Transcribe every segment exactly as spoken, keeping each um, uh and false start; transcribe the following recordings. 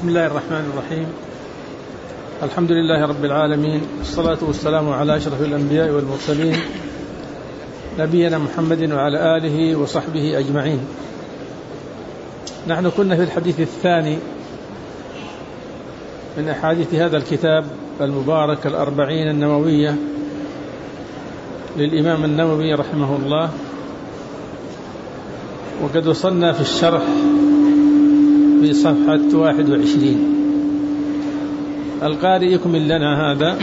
بسم الله الرحمن الرحيم. الحمد لله رب العالمين، والصلاة والسلام على أشرف الأنبياء والمرسلين نبينا محمد وعلى آله وصحبه أجمعين. نحن كنا في الحديث الثاني من أحاديث هذا الكتاب المبارك الأربعين النووية للإمام النووي رحمه الله، وقد وصلنا في الشرح في صفحة واحد وعشرين. القارئ يكمل لنا هذا،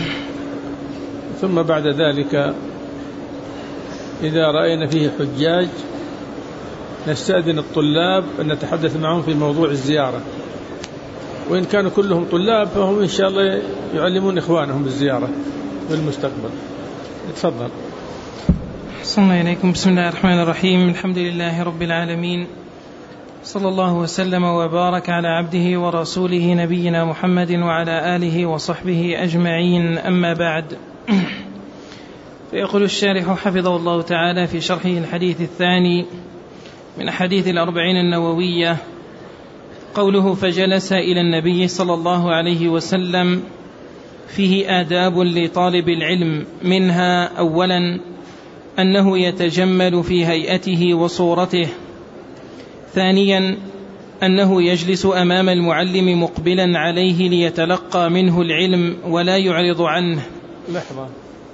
ثم بعد ذلك إذا رأينا فيه حجاج نستأذن الطلاب أن نتحدث معهم في موضوع الزيارة، وإن كانوا كلهم طلاب فهم إن شاء الله يعلمون إخوانهم بالزيارة في المستقبل. تفضل. صلى الله عليكم. بسم الله الرحمن الرحيم. الحمد لله رب العالمين، صلى الله وسلم وبارك على عبده ورسوله نبينا محمد وعلى آله وصحبه أجمعين، أما بعد. فيقول الشارح حفظه الله تعالى في شرحه الحديث الثاني من حديث الأربعين النووية، قوله: فجلس إلى النبي صلى الله عليه وسلم، فيه آداب لطالب العلم، منها أولا أنه يتجمل في هيئته وصورته، ثانيا أنه يجلس أمام المعلم مقبلا عليه ليتلقى منه العلم ولا يعرض عنه. لحظة،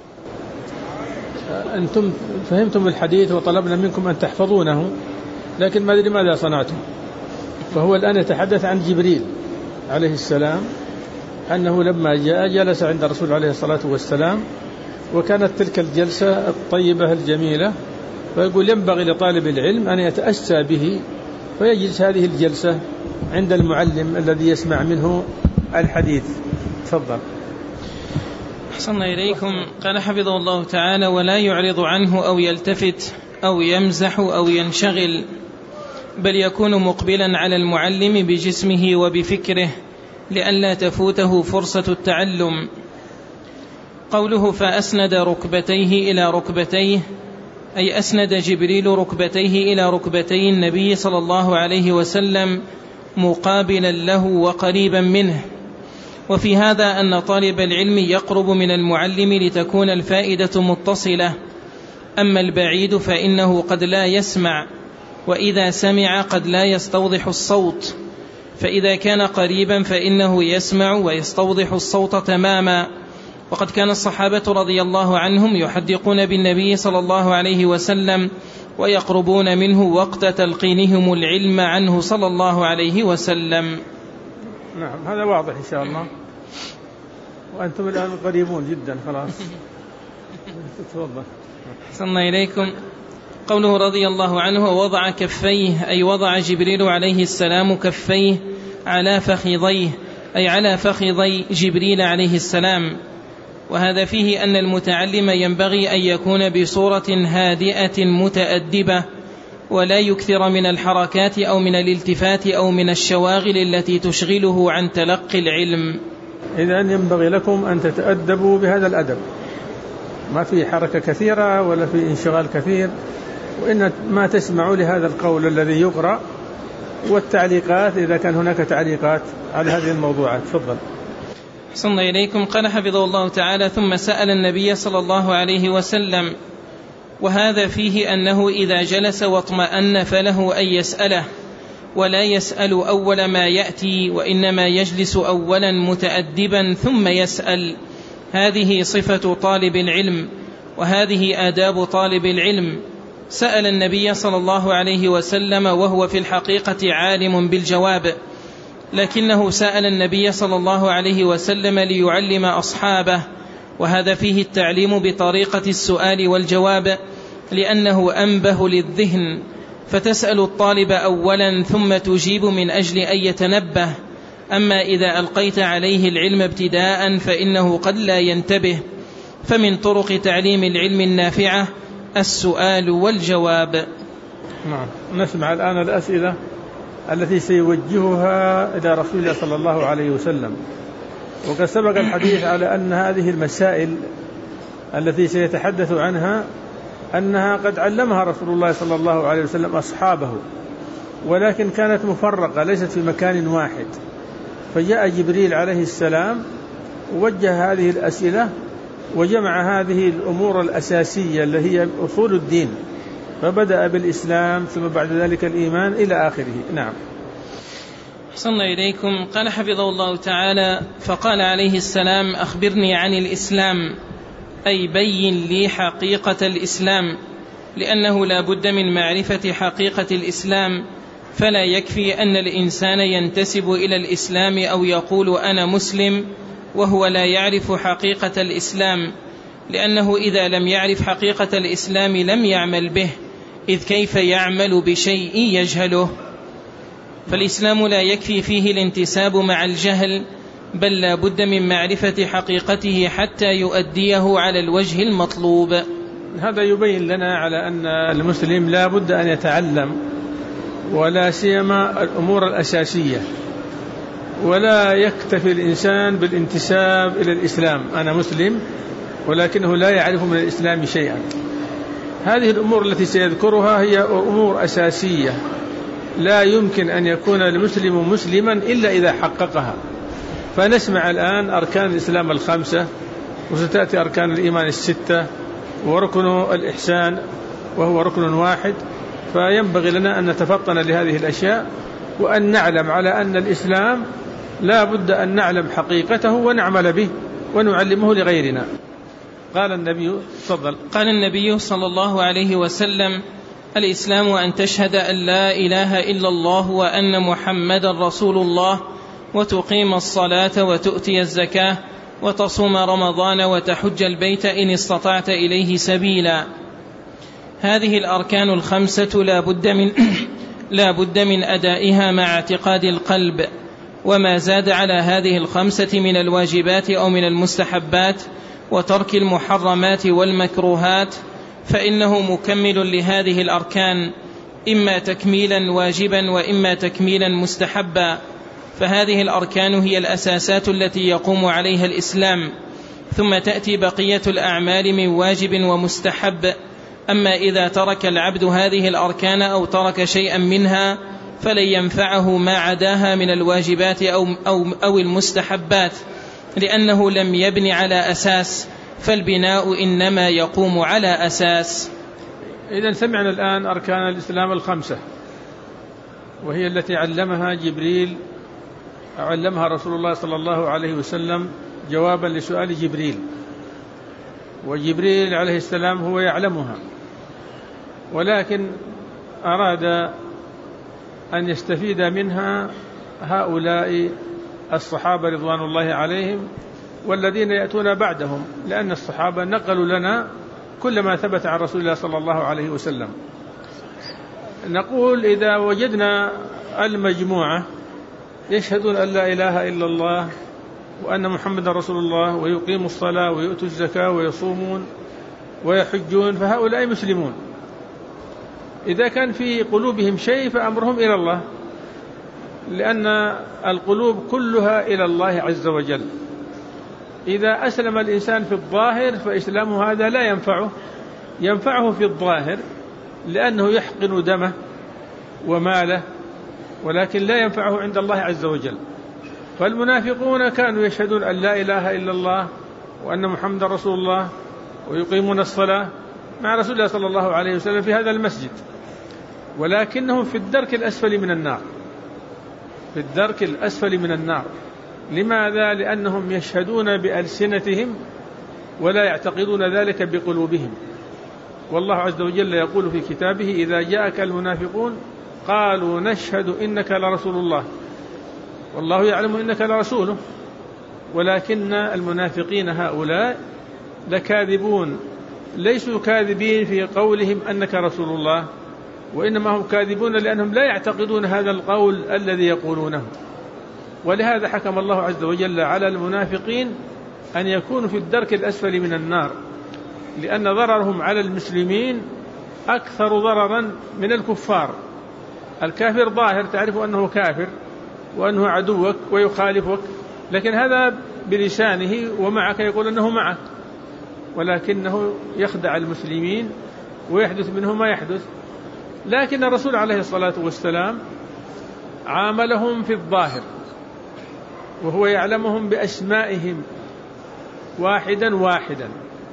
أنتم فهمتم الحديث وطلبنا منكم أن تحفظونه، لكن ما أدري ماذا صنعتم. فهو الآن يتحدث عن جبريل عليه السلام، أنه لما جاء جلس عند الرسول عليه الصلاة والسلام، وكانت تلك الجلسة الطيبة الجميلة، فيقول ينبغي لطالب العلم أن يتأسى به فيجلس هذه الجلسة عند المعلم الذي يسمع منه الحديث. تفضل. أحسن إليكم. قال حفظه الله تعالى: ولا يعرض عنه أو يلتفت أو يمزح أو ينشغل، بل يكون مقبلا على المعلم بجسمه وبفكره لئلا تفوته فرصة التعلم. قوله: فأسند ركبتيه إلى ركبتيه، أي أسند جبريل ركبتيه إلى ركبتي النبي صلى الله عليه وسلم مقابلا له وقريبا منه. وفي هذا أن طالب العلم يقرب من المعلم لتكون الفائدة متصلة، أما البعيد فإنه قد لا يسمع، وإذا سمع قد لا يستوضح الصوت، فإذا كان قريبا فإنه يسمع ويستوضح الصوت تماما. وقد كان الصحابة رضي الله عنهم يحدقون بالنبي صلى الله عليه وسلم ويقربون منه وقت تلقينهم العلم عنه صلى الله عليه وسلم. نعم، هذا واضح إن شاء الله، وأنتم الآن قريبون جدا خلاص. تفضل. صلى إليكم. قوله رضي الله عنه: ووضع كفيه، أي وضع جبريل عليه السلام كفيه على فخذيه، أي على فخذي جبريل عليه السلام. وهذا فيه أن المتعلم ينبغي أن يكون بصورة هادئة متأدبة، ولا يكثر من الحركات أو من الالتفات أو من الشواغل التي تشغله عن تلقي العلم. إذن ينبغي لكم أن تتأدبوا بهذا الأدب، ما في حركة كثيرة ولا في انشغال كثير، وإن ما تسمعوا لهذا القول الذي يقرأ، والتعليقات إذا كان هناك تعليقات على هذه الموضوعات. تفضل. صلى الله إليكم. قال حفظه الله تعالى: ثم سأل النبي صلى الله عليه وسلم. وهذا فيه أنه إذا جلس واطمأن فله أن يسأله، ولا يسأل أول ما يأتي، وإنما يجلس أولا متأدبا ثم يسأل. هذه صفة طالب العلم، وهذه آداب طالب العلم. سأل النبي صلى الله عليه وسلم وهو في الحقيقة عالم بالجواب، لكنه سأل النبي صلى الله عليه وسلم ليعلم أصحابه، وهذا فيه التعليم بطريقة السؤال والجواب، لأنه أنبه للذهن، فتسأل الطالب أولا ثم تجيب من أجل أن يتنبه. أما إذا ألقيت عليه العلم ابتداء فإنه قد لا ينتبه. فمن طرق تعليم العلم النافعة السؤال والجواب. نعم، نسمع الآن الأسئلة التي سيوجهها إلى رسول الله صلى الله عليه وسلم. وقد سبق الحديث على أن هذه المسائل التي سيتحدث عنها أنها قد علمها رسول الله صلى الله عليه وسلم أصحابه، ولكن كانت مفرقة ليست في مكان واحد، فجاء جبريل عليه السلام ووجه هذه الأسئلة وجمع هذه الأمور الأساسية اللي هي أصول الدين، فبدأ بالإسلام ثم بعد ذلك الإيمان إلى آخره. نعم. صلى إليكم. قال حفظه الله تعالى: فقال عليه السلام: أخبرني عن الإسلام، أي بين لي حقيقة الإسلام، لأنه لا بد من معرفة حقيقة الإسلام، فلا يكفي أن الإنسان ينتسب إلى الإسلام أو يقول أنا مسلم وهو لا يعرف حقيقة الإسلام، لأنه إذا لم يعرف حقيقة الإسلام لم يعمل به، إذ كيف يعمل بشيء يجهله؟ فالإسلام لا يكفي فيه الانتساب مع الجهل، بل لا بد من معرفة حقيقته حتى يؤديه على الوجه المطلوب. هذا يبين لنا على أن المسلم لا بد أن يتعلم، ولا سيما الأمور الأساسية، ولا يكتفي الإنسان بالانتساب إلى الإسلام، أنا مسلم، ولكنه لا يعرف من الإسلام شيئا. هذه الأمور التي سيذكرها هي أمور أساسية لا يمكن أن يكون المسلم مسلما إلا إذا حققها. فنسمع الآن أركان الإسلام الخمسة، وستأتي أركان الإيمان الستة، وركن الإحسان وهو ركن واحد. فينبغي لنا أن نتفطن لهذه الأشياء، وأن نعلم على أن الإسلام لا بد أن نعلم حقيقته ونعمل به ونعلمه لغيرنا. قال النبي تفضل. قال النبي صلى الله عليه وسلم: الإسلام أن تشهد أن لا إله إلا الله وأن محمد رسول الله، وتقيم الصلاة وتؤتي الزكاة وتصوم رمضان وتحج البيت إن استطعت إليه سبيلا. هذه الأركان الخمسة لا بد من لا بد من أدائها مع اعتقاد القلب، وما زاد على هذه الخمسة من الواجبات أو من المستحبات وترك المحرمات والمكروهات فإنه مكمل لهذه الأركان، إما تكميلا واجبا وإما تكميلا مستحبا. فهذه الأركان هي الأساسات التي يقوم عليها الإسلام، ثم تأتي بقية الأعمال من واجب ومستحب. أما إذا ترك العبد هذه الأركان أو ترك شيئا منها فلن ينفعه ما عداها من الواجبات أو, أو, أو المستحبات، لأنه لم يبن على أساس، فالبناء إنما يقوم على أساس. إذن سمعنا الآن أركان الإسلام الخمسة، وهي التي علمها جبريل، علمها رسول الله صلى الله عليه وسلم جوابا لسؤال جبريل، وجبريل عليه السلام هو يعلمها، ولكن أراد أن يستفيد منها هؤلاء الصحابة رضوان الله عليهم والذين يأتون بعدهم، لأن الصحابة نقلوا لنا كل ما ثبت عن رسول الله صلى الله عليه وسلم. نقول إذا وجدنا المجموعة يشهدون أن لا إله إلا الله وأن محمد رسول الله، ويقيموا الصلاة ويؤتوا الزكاة ويصومون ويحجون، فهؤلاء مسلمون. إذا كان في قلوبهم شيء فأمرهم إلى الله، لأن القلوب كلها إلى الله عز وجل. إذا أسلم الإنسان في الظاهر فإسلامه هذا لا ينفعه، ينفعه في الظاهر لأنه يحقن دمه وماله، ولكن لا ينفعه عند الله عز وجل. فالمنافقون كانوا يشهدون أن لا إله إلا الله وأن محمد رسول الله ويقيمون الصلاة مع رسول الله صلى الله عليه وسلم في هذا المسجد، ولكنهم في الدرك الأسفل من النار، في الدرك الأسفل من النار. لماذا؟ لأنهم يشهدون بألسنتهم ولا يعتقدون ذلك بقلوبهم. والله عز وجل يقول في كتابه: إذا جاءك المنافقون قالوا نشهد إنك لرسول الله والله يعلم إنك لرسوله، ولكن المنافقين هؤلاء لكاذبون، ليسوا كاذبين في قولهم أنك رسول الله، وإنما هم كاذبون لأنهم لا يعتقدون هذا القول الذي يقولونه. ولهذا حكم الله عز وجل على المنافقين أن يكونوا في الدرك الأسفل من النار، لأن ضررهم على المسلمين أكثر ضررا من الكفار. الكافر ظاهر تعرف أنه كافر وأنه عدوك ويخالفك، لكن هذا بلسانه ومعك يقول أنه معك، ولكنه يخدع المسلمين ويحدث منه ما يحدث. لكن الرسول عليه الصلاة والسلام عاملهم في الظاهر، وهو يعلمهم بأسمائهم واحدا واحدا.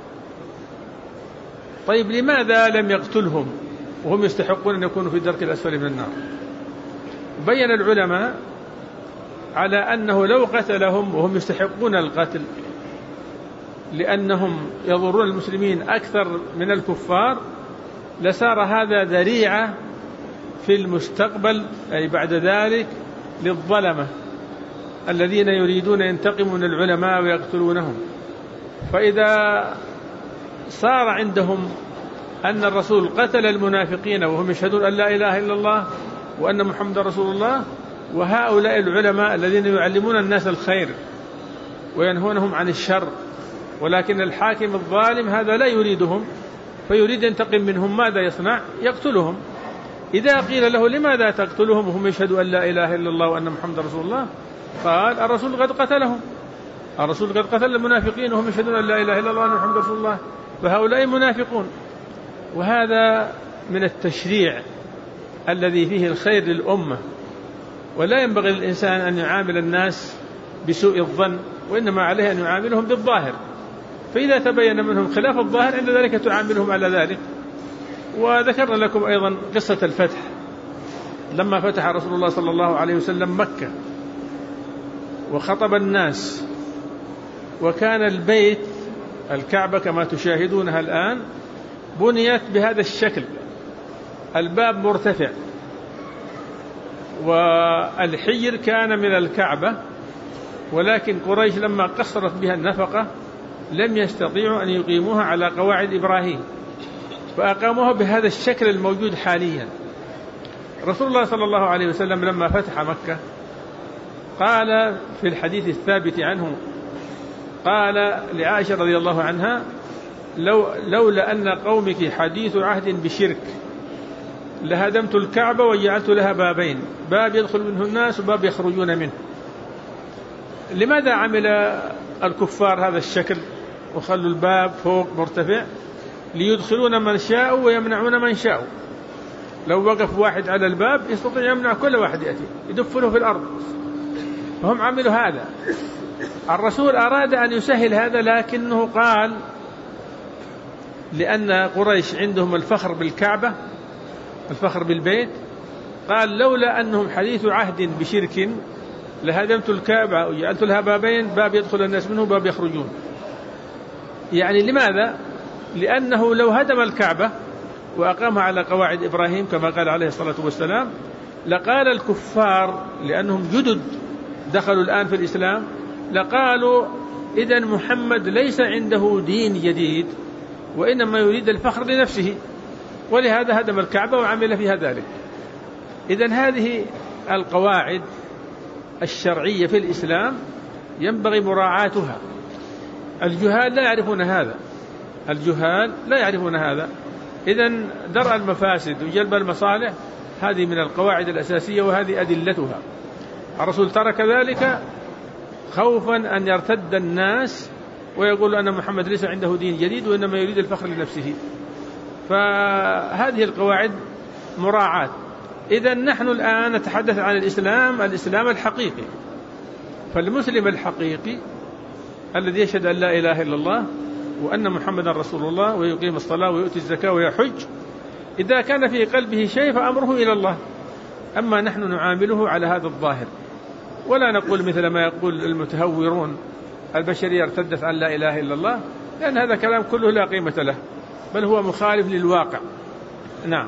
طيب لماذا لم يقتلهم وهم يستحقون أن يكونوا في الدرك الأسفل من النار؟ بين العلماء على أنه لو قتلهم وهم يستحقون القتل لأنهم يضرون المسلمين أكثر من الكفار لصار هذا ذريعة في المستقبل أي بعد ذلك للظلمة الذين يريدون ينتقموا من العلماء ويقتلونهم. فإذا صار عندهم أن الرسول قتل المنافقين وهم يشهدون أن لا إله إلا الله وأن محمد رسول الله، وهؤلاء العلماء الذين يعلمون الناس الخير وينهونهم عن الشر، ولكن الحاكم الظالم هذا لا يريدهم فيريد ينتقم منهم، ماذا يصنع؟ يقتلهم. إذا قيل له لماذا تقتلهم وهم يشهدوا أن لا إله إلا الله وأن محمد رسول الله؟ قال الرسول قد قتلهم، الرسول قد قتل المنافقين وهم يشهدون أن لا إله إلا الله وأن محمد رسول الله، فهؤلاء منافقون. وهذا من التشريع الذي فيه الخير للأمة، ولا ينبغي للإنسان أن يعامل الناس بسوء الظن، وإنما عليه أن يعاملهم بالظاهر، فإذا تبين منهم خلاف الظاهر عند ذلك تعاملهم على ذلك. وذكرنا لكم أيضا قصة الفتح، لما فتح رسول الله صلى الله عليه وسلم مكة وخطب الناس، وكان البيت الكعبة كما تشاهدونها الآن بنيت بهذا الشكل، الباب مرتفع، والحجر كان من الكعبة، ولكن قريش لما قصرت بها النفقة لم يستطيعوا أن يقيموها على قواعد إبراهيم، فأقاموها بهذا الشكل الموجود حاليا. رسول الله صلى الله عليه وسلم لما فتح مكة قال في الحديث الثابت عنه، قال لعائشة رضي الله عنها: لو لولا أن قومك حديث عهد بشرك لهدمت الكعبة وجعلت لها بابين، باب يدخل منه الناس وباب يخرجون منه. لماذا عمل الكفار هذا الشكل وخلوا الباب فوق مرتفع؟ ليدخلون من شاءوا ويمنعون من شاءوا. لو وقف واحد على الباب يستطيع يمنع كل واحد يأتي يدفنه في الأرض، فهم عملوا هذا. الرسول أراد أن يسهل هذا، لكنه قال لأن قريش عندهم الفخر بالكعبة، الفخر بالبيت، قال لولا أنهم حديث عهد بشرك لهدمت الكعبة وجعلت لها بابين، باب يدخل الناس منه وباب يخرجون. يعني لماذا؟ لأنه لو هدم الكعبة وأقامها على قواعد إبراهيم كما قال عليه الصلاة والسلام لقال الكفار، لأنهم جدد دخلوا الآن في الإسلام، لقالوا إذن محمد ليس عنده دين جديد وإنما يريد الفخر لنفسه، ولهذا هدم الكعبة وعمل فيها ذلك. إذن هذه القواعد الشرعية في الإسلام ينبغي مراعاتها. الجهال لا يعرفون هذا، الجهال لا يعرفون هذا. إذن درء المفاسد وجلب المصالح هذه من القواعد الأساسية، وهذه أدلتها. الرسول ترك ذلك خوفا أن يرتد الناس ويقول أن محمد ليس عنده دين جديد وإنما يريد الفخر لنفسه. فهذه القواعد مراعاة. إذن نحن الآن نتحدث عن الإسلام، الإسلام الحقيقي. فالمسلم الحقيقي الذي يشهد أن لا إله إلا الله وأن محمد رسول الله ويقيم الصلاة ويؤتي الزكاة ويحج، إذا كان في قلبه شيء فأمره إلى الله. أما نحن نعامله على هذا الظاهر، ولا نقول مثل ما يقول المتهورون البشرية ارتدت عن لا إله إلا الله، لأن هذا كلام كله لا قيمة له، بل هو مخالف للواقع. نعم.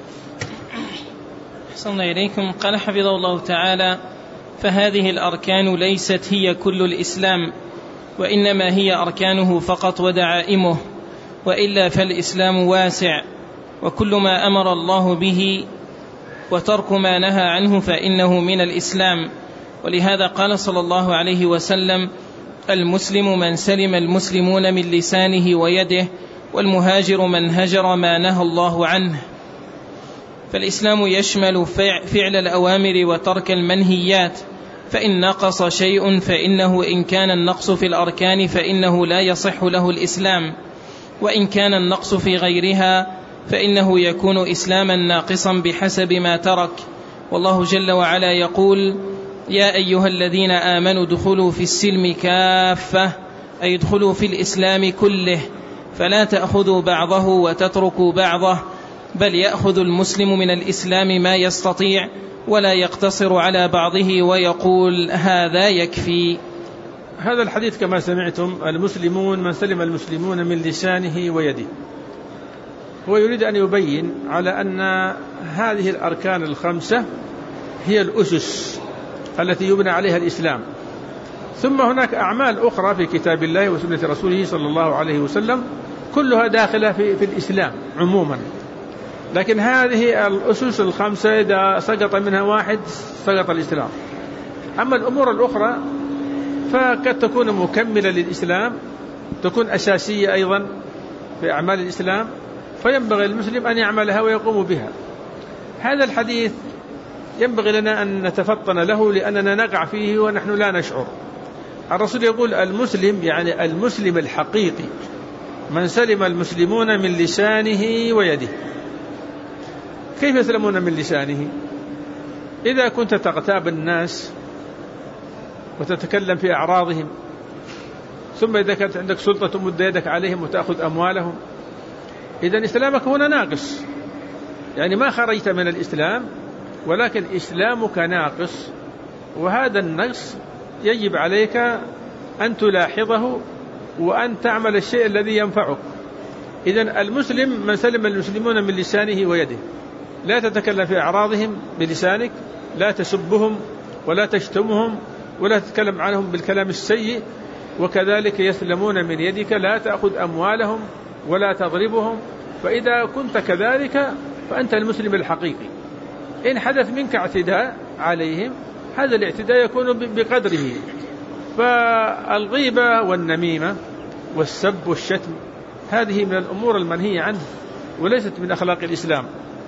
أحسن إليكم. قال حفظه الله تعالى: فهذه الأركان ليست هي كل الإسلام، وإنما هي أركانه فقط ودعائمه، وإلا فالإسلام واسع، وكل ما أمر الله به وترك ما نهى عنه فإنه من الإسلام. ولهذا قال صلى الله عليه وسلم: المسلم من سلم المسلمون من لسانه ويده، والمهاجر من هجر ما نهى الله عنه. فالإسلام يشمل فعل الأوامر وترك المنهيات، فإن نقص شيء فإنه إن كان النقص في الأركان فإنه لا يصح له الإسلام، وإن كان النقص في غيرها فإنه يكون إسلاما ناقصا بحسب ما ترك. والله جل وعلا يقول: يا أيها الذين آمنوا ادخلوا في السلم كافة، أي ادخلوا في الإسلام كله، فلا تأخذوا بعضه وتتركوا بعضه، بل يأخذ المسلم من الإسلام ما يستطيع ولا يقتصر على بعضه ويقول هذا يكفي. هذا الحديث كما سمعتم المسلمون من سلم المسلمون من لسانه ويده، هو يريد أن يبين على أن هذه الأركان الخمسة هي الأسس التي يبنى عليها الإسلام، ثم هناك أعمال أخرى في كتاب الله وسنة رسوله صلى الله عليه وسلم كلها داخلة في, في الإسلام عموما، لكن هذه الأسس الخمسة إذا سقط منها واحد سقط الإسلام. أما الأمور الأخرى فقد تكون مكملة للإسلام، تكون أساسية أيضا في أعمال الإسلام، فينبغي المسلم أن يعملها ويقوم بها. هذا الحديث ينبغي لنا أن نتفطن له لأننا نقع فيه ونحن لا نشعر. الرسول يقول المسلم يعني المسلم الحقيقي من سلم المسلمون من لسانه ويده. كيف يسلمون من لسانه؟ إذا كنت تغتاب الناس وتتكلم في أعراضهم، ثم إذا كانت عندك سلطة تمد يدك عليهم وتأخذ أموالهم، إذن إسلامك هنا ناقص، يعني ما خرجت من الإسلام ولكن إسلامك ناقص، وهذا النقص يجب عليك أن تلاحظه وأن تعمل الشيء الذي ينفعك. إذن المسلم من سلم المسلمون من لسانه ويده، لا تتكلم في أعراضهم بلسانك، لا تسبهم ولا تشتمهم ولا تتكلم عنهم بالكلام السيء، وكذلك يسلمون من يدك، لا تأخذ أموالهم ولا تضربهم. فإذا كنت كذلك فأنت المسلم الحقيقي. إن حدث منك اعتداء عليهم هذا الاعتداء يكون بقدره. فالغيبة والنميمة والسب والشتم هذه من الأمور المنهية عنه وليست من أخلاق الإسلام.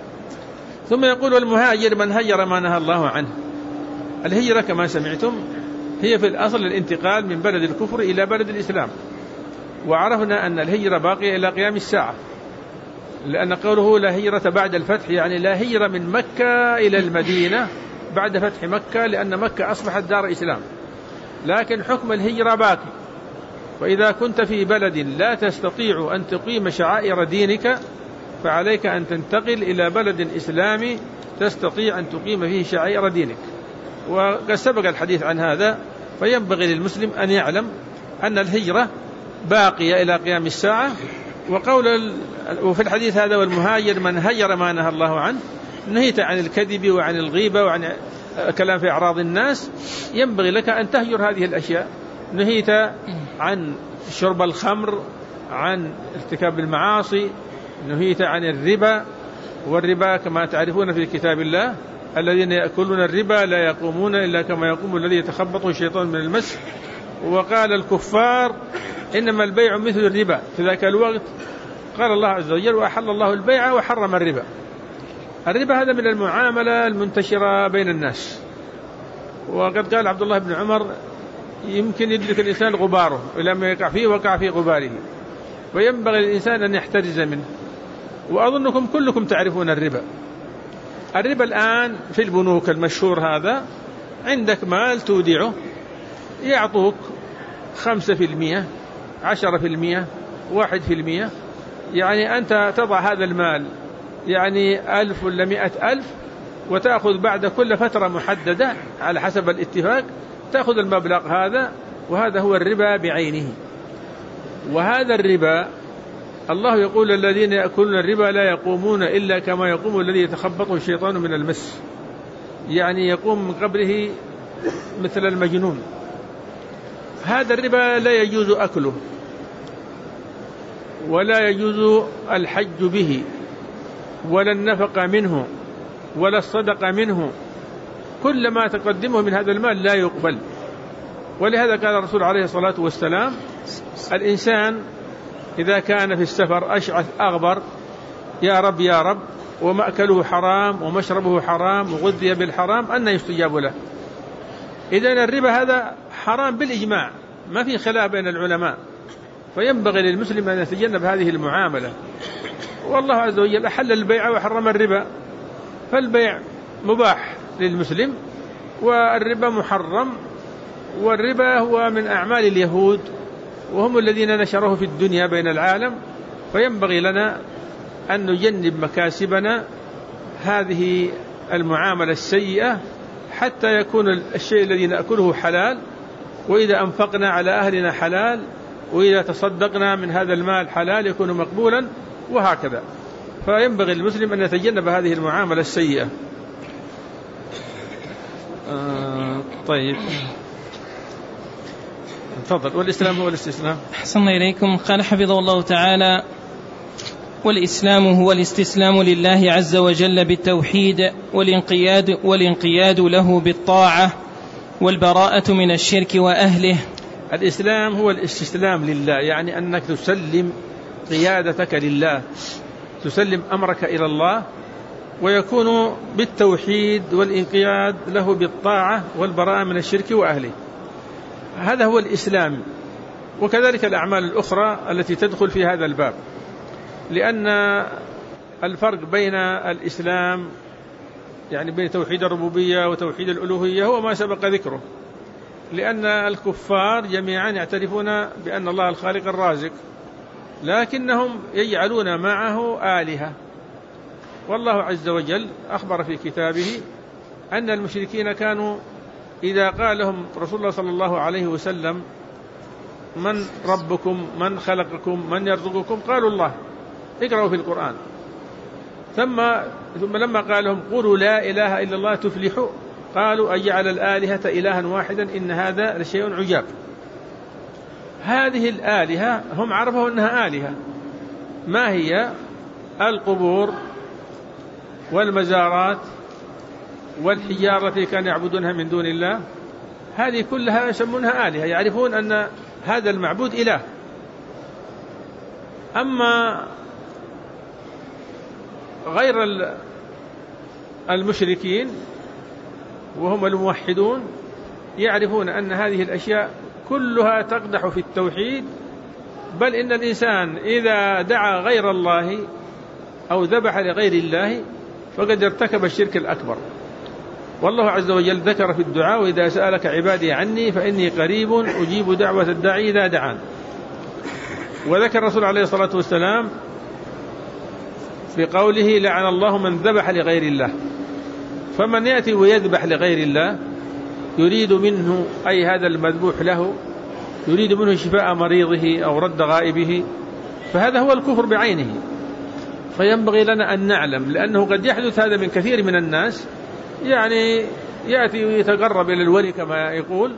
ثم يقول والمهاجر من هجر ما نهى الله عنه. الهجرة كما سمعتم هي في الأصل الانتقال من بلد الكفر إلى بلد الإسلام، وعرفنا أن الهجرة باقية إلى قيام الساعة، لأن قوله لا هجرة بعد الفتح يعني لا هجرة من مكة إلى المدينة بعد فتح مكة، لأن مكة أصبحت دار إسلام، لكن حكم الهجرة باقي. وإذا كنت في بلد لا تستطيع أن تقيم شعائر دينك فعليك أن تنتقل إلى بلد إسلامي تستطيع أن تقيم فيه شعائر دينك، وقد سبق الحديث عن هذا. فينبغي للمسلم أن يعلم أن الهجرة باقية إلى قيام الساعة. وقول ال... وفي الحديث هذا والمهاجر من هجر ما نهى الله عنه، نهيت عن الكذب وعن الغيبة وعن كلام في أعراض الناس، ينبغي لك أن تهجر هذه الأشياء. نهيت عن شرب الخمر، عن ارتكاب المعاصي، نهيت عن الربا، والربا كما تعرفون في كتاب الله الذين يأكلون الربا لا يقومون إلا كما يقوم الذي يتخبطه الشيطان من المس. وقال الكفار إنما البيع مثل الربا، في ذاك الوقت قال الله عز وجل وأحل الله البيع وحرم الربا. الربا هذا من المعاملة المنتشرة بين الناس، وقد قال عبد الله بن عمر يمكن يدرك الإنسان غباره، ولما يقع فيه وقع في غباره، وينبغي الإنسان أن يحترز منه. وأظنكم كلكم تعرفون الربا. الربا الآن في البنوك المشهور هذا، عندك مال تودعه يعطوك خمسة في المية، عشرة في المية، واحد في المية، يعني أنت تضع هذا المال يعني ألف ولا مئة ألف، وتأخذ بعد كل فترة محددة على حسب الاتفاق تأخذ المبلغ هذا، وهذا هو الربا بعينه. وهذا الربا الله يقول الذين يأكلون الربا لا يقومون إلا كما يقوم الذي يتخبطه الشيطان من المس، يعني يقوم من قبره مثل المجنون. هذا الربا لا يجوز أكله ولا يجوز الحج به ولا النفقة منه ولا الصدقة منه، كل ما تقدمه من هذا المال لا يقبل. ولهذا قال الرسول عليه الصلاة والسلام الإنسان إذا كان في السفر أشعث أغبر يا رب يا رب ومأكله حرام ومشربه حرام وغذي بالحرام أن يستجاب له. إذن الربا هذا حرام بالإجماع، ما في خلاف بين العلماء، فينبغي للمسلم أن يتجنب هذه المعاملة. والله عز وجل أحل البيع وحرم الربا، فالبيع مباح للمسلم والربا محرم، والربا هو من أعمال اليهود وهم الذين نشروه في الدنيا بين العالم، فينبغي لنا أن نجنب مكاسبنا هذه المعاملة السيئة حتى يكون الشيء الذي نأكله حلال، وإذا أنفقنا على أهلنا حلال، وإذا تصدقنا من هذا المال حلال يكون مقبولا، وهكذا. فينبغي المسلم أن يتجنب هذه المعاملة السيئة. آه طيب تفضل. والإسلام هو الاستسلام. أحسن إليكم. قال حفظه الله تعالى: والإسلام هو الاستسلام لله عز وجل بالتوحيد والانقياد, والانقياد له بالطاعة والبراءة من الشرك وأهله. الإسلام هو الاستسلام لله، يعني أنك تسلم قيادتك لله، تسلم أمرك إلى الله، ويكون بالتوحيد والانقياد له بالطاعة والبراءة من الشرك وأهله. هذا هو الإسلام. وكذلك الأعمال الأخرى التي تدخل في هذا الباب، لأن الفرق بين الإسلام يعني بين توحيد الربوبية وتوحيد الألوهية هو ما سبق ذكره، لأن الكفار جميعا يعترفون بأن الله الخالق الرازق، لكنهم يجعلون معه آلهة. والله عز وجل أخبر في كتابه أن المشركين كانوا إذا قال لهم رسول الله صلى الله عليه وسلم: من ربكم؟ من خلقكم؟ من يرزقكم؟ قالوا الله. اقرأوا في القرآن. ثم ثم لما قال لهم: قولوا لا إله إلا الله تفلحوا، قالوا: أجعل الآلهة إلها واحدا إن هذا لشيء عجاب. هذه الآلهة هم عرفوا أنها آلهة. ما هي؟ القبور والمزارات والحجارة التي كانوا يعبدونها من دون الله، هذه كلها يسمونها آلهة، يعرفون أن هذا المعبود إله. أما غير المشركين وهم الموحدون يعرفون أن هذه الأشياء كلها تقدح في التوحيد، بل إن الإنسان إذا دعا غير الله أو ذبح لغير الله فقد ارتكب الشرك الأكبر. والله عز وجل ذكر في الدعاء: وإذا سألك عبادي عني فإني قريب أجيب دعوة الداعي إذا دعان. وذكر الرسول عليه الصلاة والسلام بقوله: لعن الله من ذبح لغير الله. فمن يأتي ويذبح لغير الله يريد منه، أي هذا المذبوح له، يريد منه شفاء مريضه أو رد غائبه، فهذا هو الكفر بعينه. فينبغي لنا أن نعلم، لأنه قد يحدث هذا من كثير من الناس، يعني يأتي ويتقرب إلى الولي كما يقول،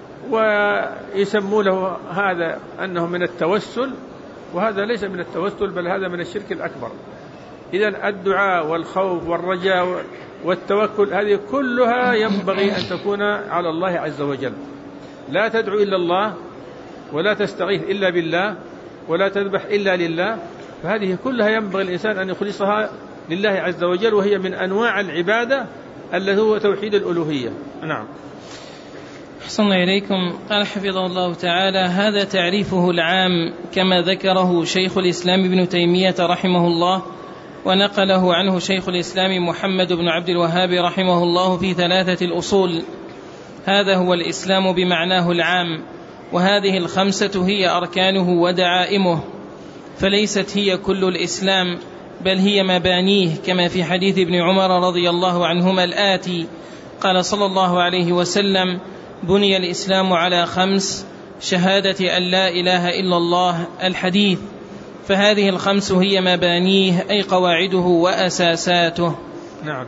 ويسموا له هذا أنه من التوسل، وهذا ليس من التوسل بل هذا من الشرك الأكبر. إذن الدعاء والخوف والرجاء والتوكل هذه كلها ينبغي أن تكون على الله عز وجل. لا تدعو إلا الله، ولا تستغيث إلا بالله، ولا تذبح إلا لله. فهذه كلها ينبغي الإنسان أن يخلصها لله عز وجل، وهي من أنواع العبادة الذي هو توحيد الألوهية. نعم. أحسن إليكم. قال حفظه الله تعالى: هذا تعريفه العام كما ذكره شيخ الإسلام ابن تيمية رحمه الله، ونقله عنه شيخ الإسلام محمد بن عبد الوهاب رحمه الله في ثلاثة الأصول. هذا هو الإسلام بمعناه العام، وهذه الخمسة هي أركانه ودعائمه، فليست هي كل الإسلام بل هي مبانيه، كما في حديث ابن عمر رضي الله عنهما الآتي: قال صلى الله عليه وسلم: بني الإسلام على خمس: شهادة أن لا إله إلا الله. الحديث. فهذه الخمس هي مبانيه، أي قواعده وأساساته. نعم.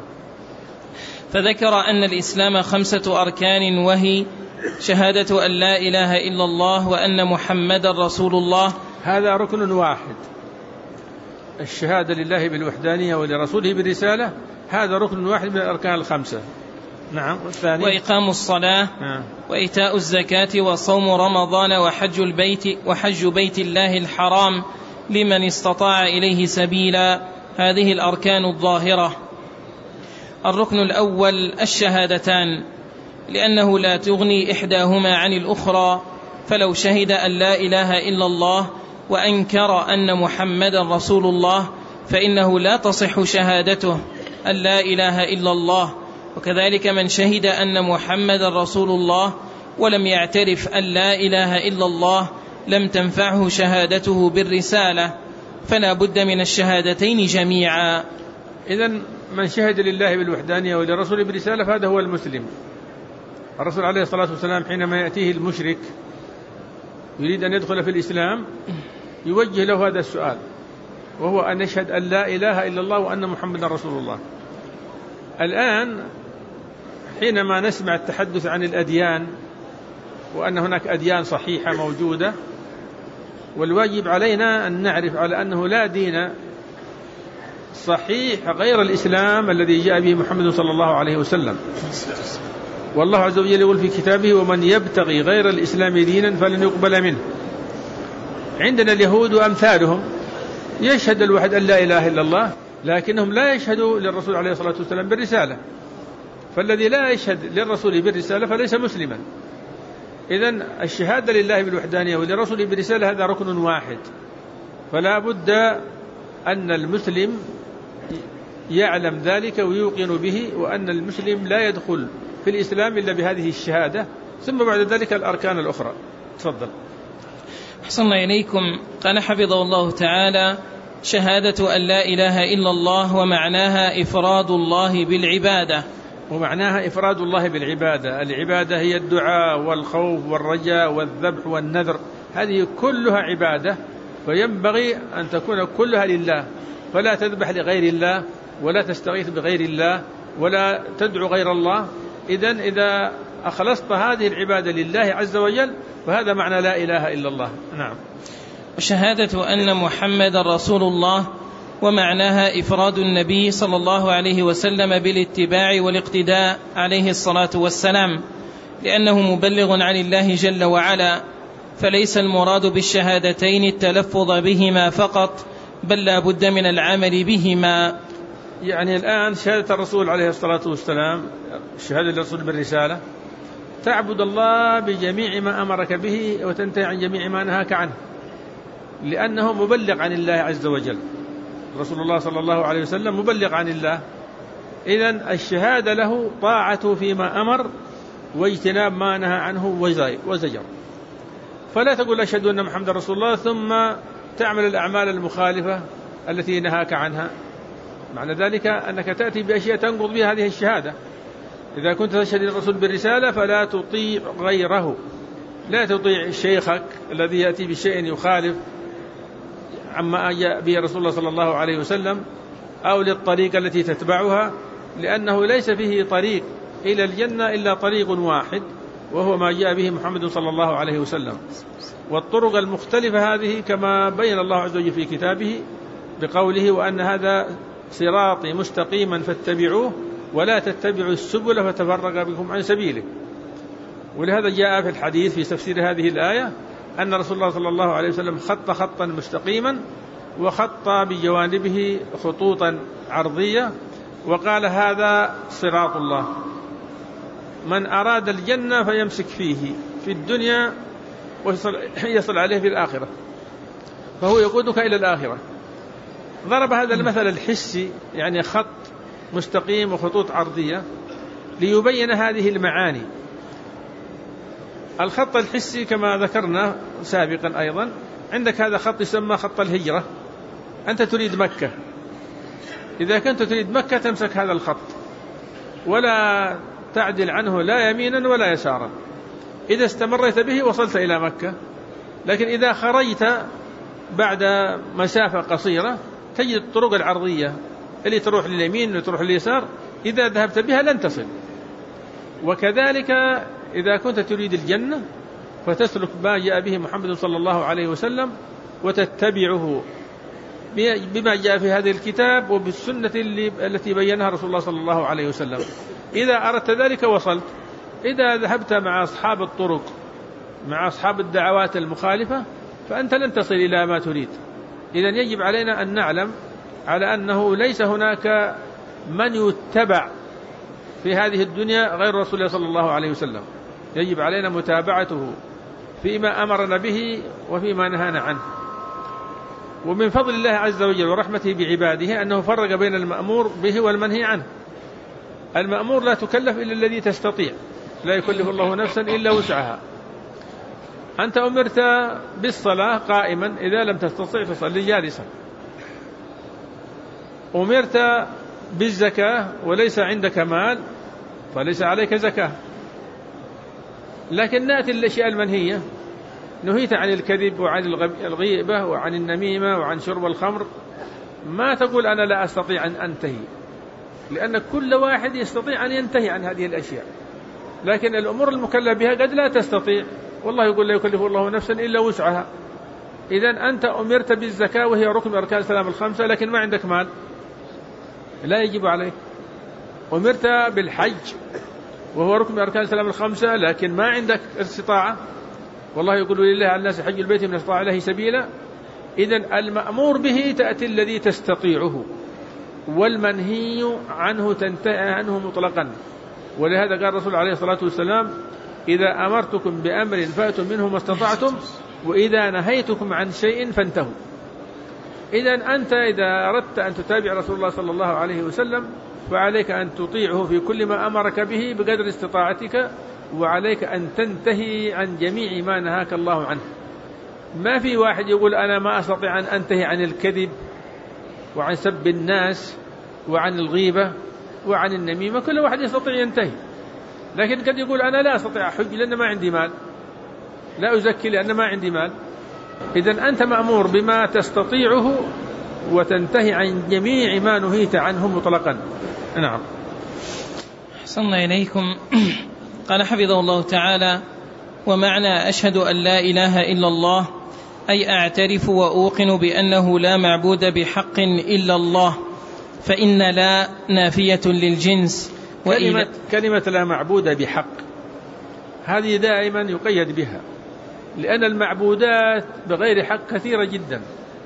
فذكر أن الإسلام خمسة أركان، وهي شهادة أن لا إله إلا الله وأن محمد رسول الله. هذا ركن واحد، الشهادة لله بالوحدانية ولرسوله بالرسالة، هذا ركن واحد من الأركان الخمسة. نعم. والثاني وإقام الصلاة آه. وإيتاء الزكاة وصوم رمضان وحج البيت وحج بيت الله الحرام لمن استطاع إليه سبيلا. هذه الأركان الظاهرة. الركن الأول الشهادتان، لأنه لا تغني إحداهما عن الأخرى، فلو شهد أن لا إله إلا الله وأنكر أن محمد رسول الله فإنه لا تصح شهادته أن لا إله إلا الله، وكذلك من شهد أن محمد رسول الله ولم يعترف أن لا إله إلا الله لم تنفعه شهادته بالرسالة، فلا بد من الشهادتين جميعا. إذن من شهد لله بالوحدانية ولرسوله بالرسالة فهذا هو المسلم. الرسول عليه الصلاة والسلام حينما يأتيه المشرك يريد أن يدخل في الإسلام يوجه له هذا السؤال، وهو أن يشهد أن لا إله إلا الله وأن محمدا رسول الله. الآن حينما نسمع التحدث عن الأديان وأن هناك أديان صحيحة موجودة، والواجب علينا أن نعرف على أنه لا دين صحيح غير الإسلام الذي جاء به محمد صلى الله عليه وسلم. والله عز وجل يقول في كتابه: ومن يبتغي غير الإسلام دينا فلن يقبل منه. عندنا اليهود وأمثالهم يشهد الواحد أن لا إله إلا الله، لكنهم لا يشهدوا للرسول عليه الصلاة والسلام بالرسالة، فالذي لا يشهد للرسول بالرسالة فليس مسلما. إذن الشهادة لله بالوحدانية ولرسوله بالرسالة هذا ركن واحد، فلا بد أن المسلم يعلم ذلك ويوقن به، وأن المسلم لا يدخل في الإسلام إلا بهذه الشهادة، ثم بعد ذلك الأركان الأخرى. تفضل. أحسن إليكم. قال حفظه الله تعالى: شهادة أن لا إله إلا الله ومعناها إفراد الله بالعبادة. ومعناها إفراد الله بالعبادة. العبادة هي الدعاء والخوف والرجاء والذبح والنذر، هذه كلها عبادة، فينبغي أن تكون كلها لله، فلا تذبح لغير الله ولا تستغيث بغير الله ولا تدعو غير الله. إذن إذا أخلصت هذه العبادة لله عز وجل فهذا معنى لا إله إلا الله. نعم. وشهادة أن محمد رسول الله ومعناها إفراد النبي صلى الله عليه وسلم بالاتباع والاقتداء عليه الصلاة والسلام، لأنه مبلغ عن الله جل وعلا، فليس المراد بالشهادتين التلفظ بهما فقط، بل لا بد من العمل بهما. يعني الآن شهادة الرسول عليه الصلاة والسلام، الشهادة للرسول بالرسالة، تعبد الله بجميع ما أمرك به وتنتهي عن جميع ما نهاك عنه، لأنه مبلغ عن الله عز وجل. رسول الله صلى الله عليه وسلم مبلغ عن الله، إذن الشهادة له طاعته فيما أمر واجتناب ما نهى عنه وزجر. فلا تقول أشهد أن محمد رسول الله ثم تعمل الأعمال المخالفة التي نهاك عنها، معنى ذلك أنك تأتي بأشياء تنقض بها هذه الشهادة. إذا كنت تشهد للرسول بالرسالة فلا تطيع غيره، لا تطيع شيخك الذي يأتي بشيء يخالف عما جاء به رسول الله صلى الله عليه وسلم، أو للطريقة التي تتبعها، لأنه ليس فيه طريق إلى الجنة إلا طريق واحد، وهو ما جاء به محمد صلى الله عليه وسلم. والطرق المختلفة هذه كما بين الله عز وجل في كتابه بقوله: وأن هذا صراطي مستقيما فاتبعوه ولا تتبعوا السبل فتفرق بكم عن سبيله. ولهذا جاء في الحديث في تفسير هذه الآية أن رسول الله صلى الله عليه وسلم خط خطا مستقيما وخط بجوانبه خطوطا عرضية، وقال: هذا صراط الله، من أراد الجنة فيمسك فيه في الدنيا ويصل عليه في الآخرة، فهو يقودك إلى الآخرة. ضرب هذا المثل الحسي، يعني خط مستقيم وخطوط عرضية، ليبين هذه المعاني. الخط الحسي كما ذكرنا سابقا أيضا، عندك هذا خط يسمى خط الهجرة، أنت تريد مكة، إذا كنت تريد مكة تمسك هذا الخط ولا تعدل عنه لا يمينا ولا يسارا، إذا استمريت به وصلت إلى مكة. لكن إذا خرجت بعد مسافة قصيرة تجد الطرق العرضية اللي تروح لليمين واللي تروح لليسار، إذا ذهبت بها لن تصل. وكذلك إذا كنت تريد الجنة فتسلك ما جاء به محمد صلى الله عليه وسلم وتتبعه بما جاء في هذا الكتاب وبالسنة التي بينها رسول الله صلى الله عليه وسلم، إذا أردت ذلك وصلت. إذا ذهبت مع أصحاب الطرق مع أصحاب الدعوات المخالفة فأنت لن تصل إلى ما تريد. إذن يجب علينا أن نعلم على أنه ليس هناك من يتبع في هذه الدنيا غير رسول الله صلى الله عليه وسلم، يجب علينا متابعته فيما أمرنا به وفيما نهانا عنه. ومن فضل الله عز وجل ورحمته بعباده أنه فرق بين المأمور به والمنهي عنه، المأمور لا تكلف إلا الذي تستطيع، لا يكلف الله نفسا إلا وسعها. أنت أمرت بالصلاة قائما، إذا لم تستطيع فصلي جالسا. أمرت بالزكاة وليس عندك مال فليس عليك زكاة. لكن نأتي الأشياء المنهية، نهيت عن الكذب وعن الغيبة وعن النميمة وعن شرب الخمر، ما تقول أنا لا أستطيع أن أنتهي، لأن كل واحد يستطيع أن ينتهي عن هذه الأشياء. لكن الأمور المكلف بها قد لا تستطيع، والله يقول لا يكلف الله نفسا إلا وسعها. إذن أنت أمرت بالزكاة وهي ركن من أركان الإسلام الخمسة، لكن ما عندك مال لا يجب عليك. أمرت بالحج وهو ركن من أركان الإسلام الخمسة، لكن ما عندك استطاعة، والله يقول لله على الناس حج البيت من استطاع إليه سبيلا. إذن المأمور به تأتي الذي تستطيعه، والمنهي عنه تنتهي عنه مطلقا. ولهذا قال الرسول عليه الصلاة والسلام: إذا أمرتكم بأمر فأتوا منه ما استطعتم، وإذا نهيتكم عن شيء فانتهوا. إذن أنت إذا أردت أن تتابع رسول الله صلى الله عليه وسلم فعليك أن تطيعه في كل ما أمرك به بقدر استطاعتك، وعليك أن تنتهي عن جميع ما نهاك الله عنه. ما في واحد يقول أنا ما أستطيع أن أنتهي عن الكذب وعن سب الناس وعن الغيبة وعن النميمة، كل واحد يستطيع ينتهي. لكن قد يقول أنا لا أستطيع أحج لأن ما عندي مال، لا أزكي لأن ما عندي مال. إذن أنت مأمور بما تستطيعه وتنتهي عن جميع ما نهيت عنه مطلقا. نعم. أحسننا إليكم. قال حفظه الله تعالى: ومعنى أشهد أن لا إله إلا الله أي أعترف وأوقن بأنه لا معبود بحق إلا الله، فإن لا نافية للجنس. كلمة, كلمة لا معبود بحق هذه دائما يقيد بها، لأن المعبودات بغير حق كثيرة جدا.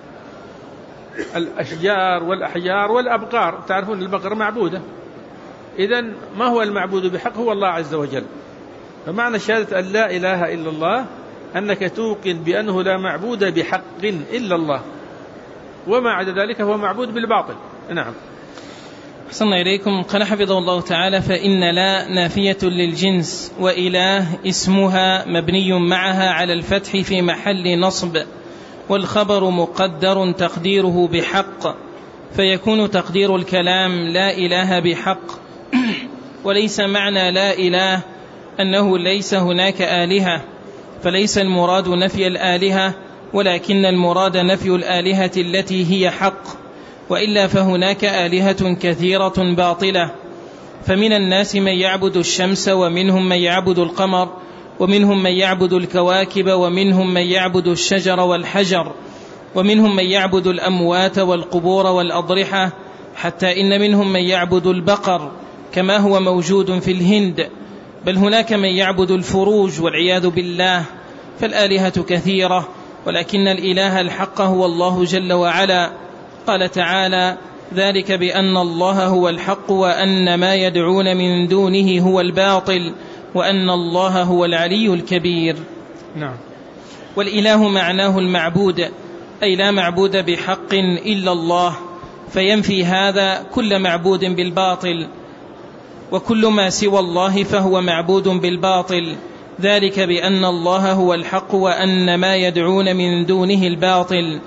الأشجار والأحجار والأبقار، تعرفون البقر معبودة. إذن ما هو المعبود بحق؟ هو الله عز وجل. فمعنى شهادة أن لا إله إلا الله أنك توقن بأنه لا معبود بحق إلا الله، وما عدا ذلك هو معبود بالباطل. نعم. أحسننا إليكم. قال حفظه الله تعالى: فإن لا نافية للجنس، وإله اسمها مبني معها على الفتح في محل نصب، والخبر مقدر تقديره بحق، فيكون تقدير الكلام لا إله بحق. وليس معنى لا إله أنه ليس هناك آلهة، فليس المراد نفي الآلهة، ولكن المراد نفي الآلهة التي هي حق، وإلا فهناك آلهة كثيرة باطلة. فمن الناس من يعبد الشمس، ومنهم من يعبد القمر، ومنهم من يعبد الكواكب، ومنهم من يعبد الشجر والحجر، ومنهم من يعبد الأموات والقبور والأضرحة، حتى إن منهم من يعبد البقر كما هو موجود في الهند، بل هناك من يعبد الفروج والعياذ بالله. فالآلهة كثيرة، ولكن الإله الحق هو الله جل وعلا. قال تعالى: ذلك بأن الله هو الحق وأن ما يدعون من دونه هو الباطل وأن الله هو العلي الكبير. نعم. والإله معناه المعبود، أي لا معبود بحق إلا الله، فينفي هذا كل معبود بالباطل، وكل ما سوى الله فهو معبود بالباطل. ذلك بأن الله هو الحق وأن ما يدعون من دونه الباطل.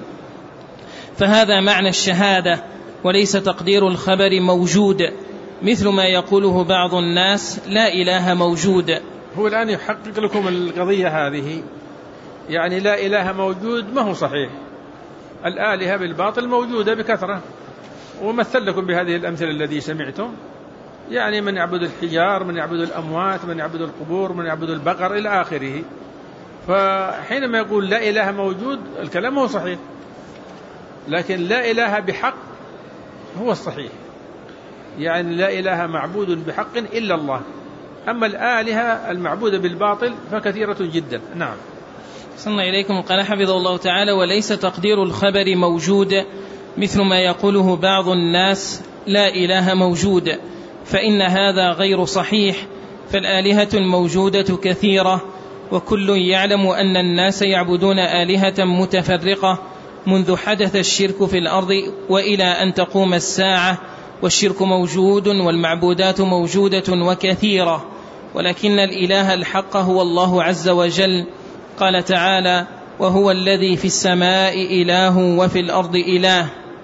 فهذا معنى الشهادة، وليس تقدير الخبر موجود، مثل ما يقوله بعض الناس لا إله موجود. هو الآن يحقق لكم القضية هذه، يعني لا إله موجود ما هو صحيح. الآلهة بالباطل موجودة بكثرة، ومثل لكم بهذه الأمثلة الذي سمعتم، يعني من يعبد الحجار، من يعبد الأموات، من يعبد القبور، من يعبد البقر إلى آخره. فحينما يقول لا إله موجود الكلام هو صحيح، لكن لا إله بحق هو الصحيح، يعني لا إله معبود بحق إلا الله. أما الآلهة المعبودة بالباطل فكثيرة جدا. نعم. صلى إليكم. قال حفظه الله تعالى: وليس تقدير الخبر موجود، مثل ما يقوله بعض الناس لا إله موجود، فإن هذا غير صحيح. فالآلهة الموجودة كثيرة، وكل يعلم أن الناس يعبدون آلهة متفرقة منذ حدث الشرك في الأرض وإلى أن تقوم الساعة، والشرك موجود والمعبودات موجودة وكثيرة، ولكن الإله الحق هو الله عز وجل. قال تعالى: وهو الذي في السماء إله وفي الأرض إله.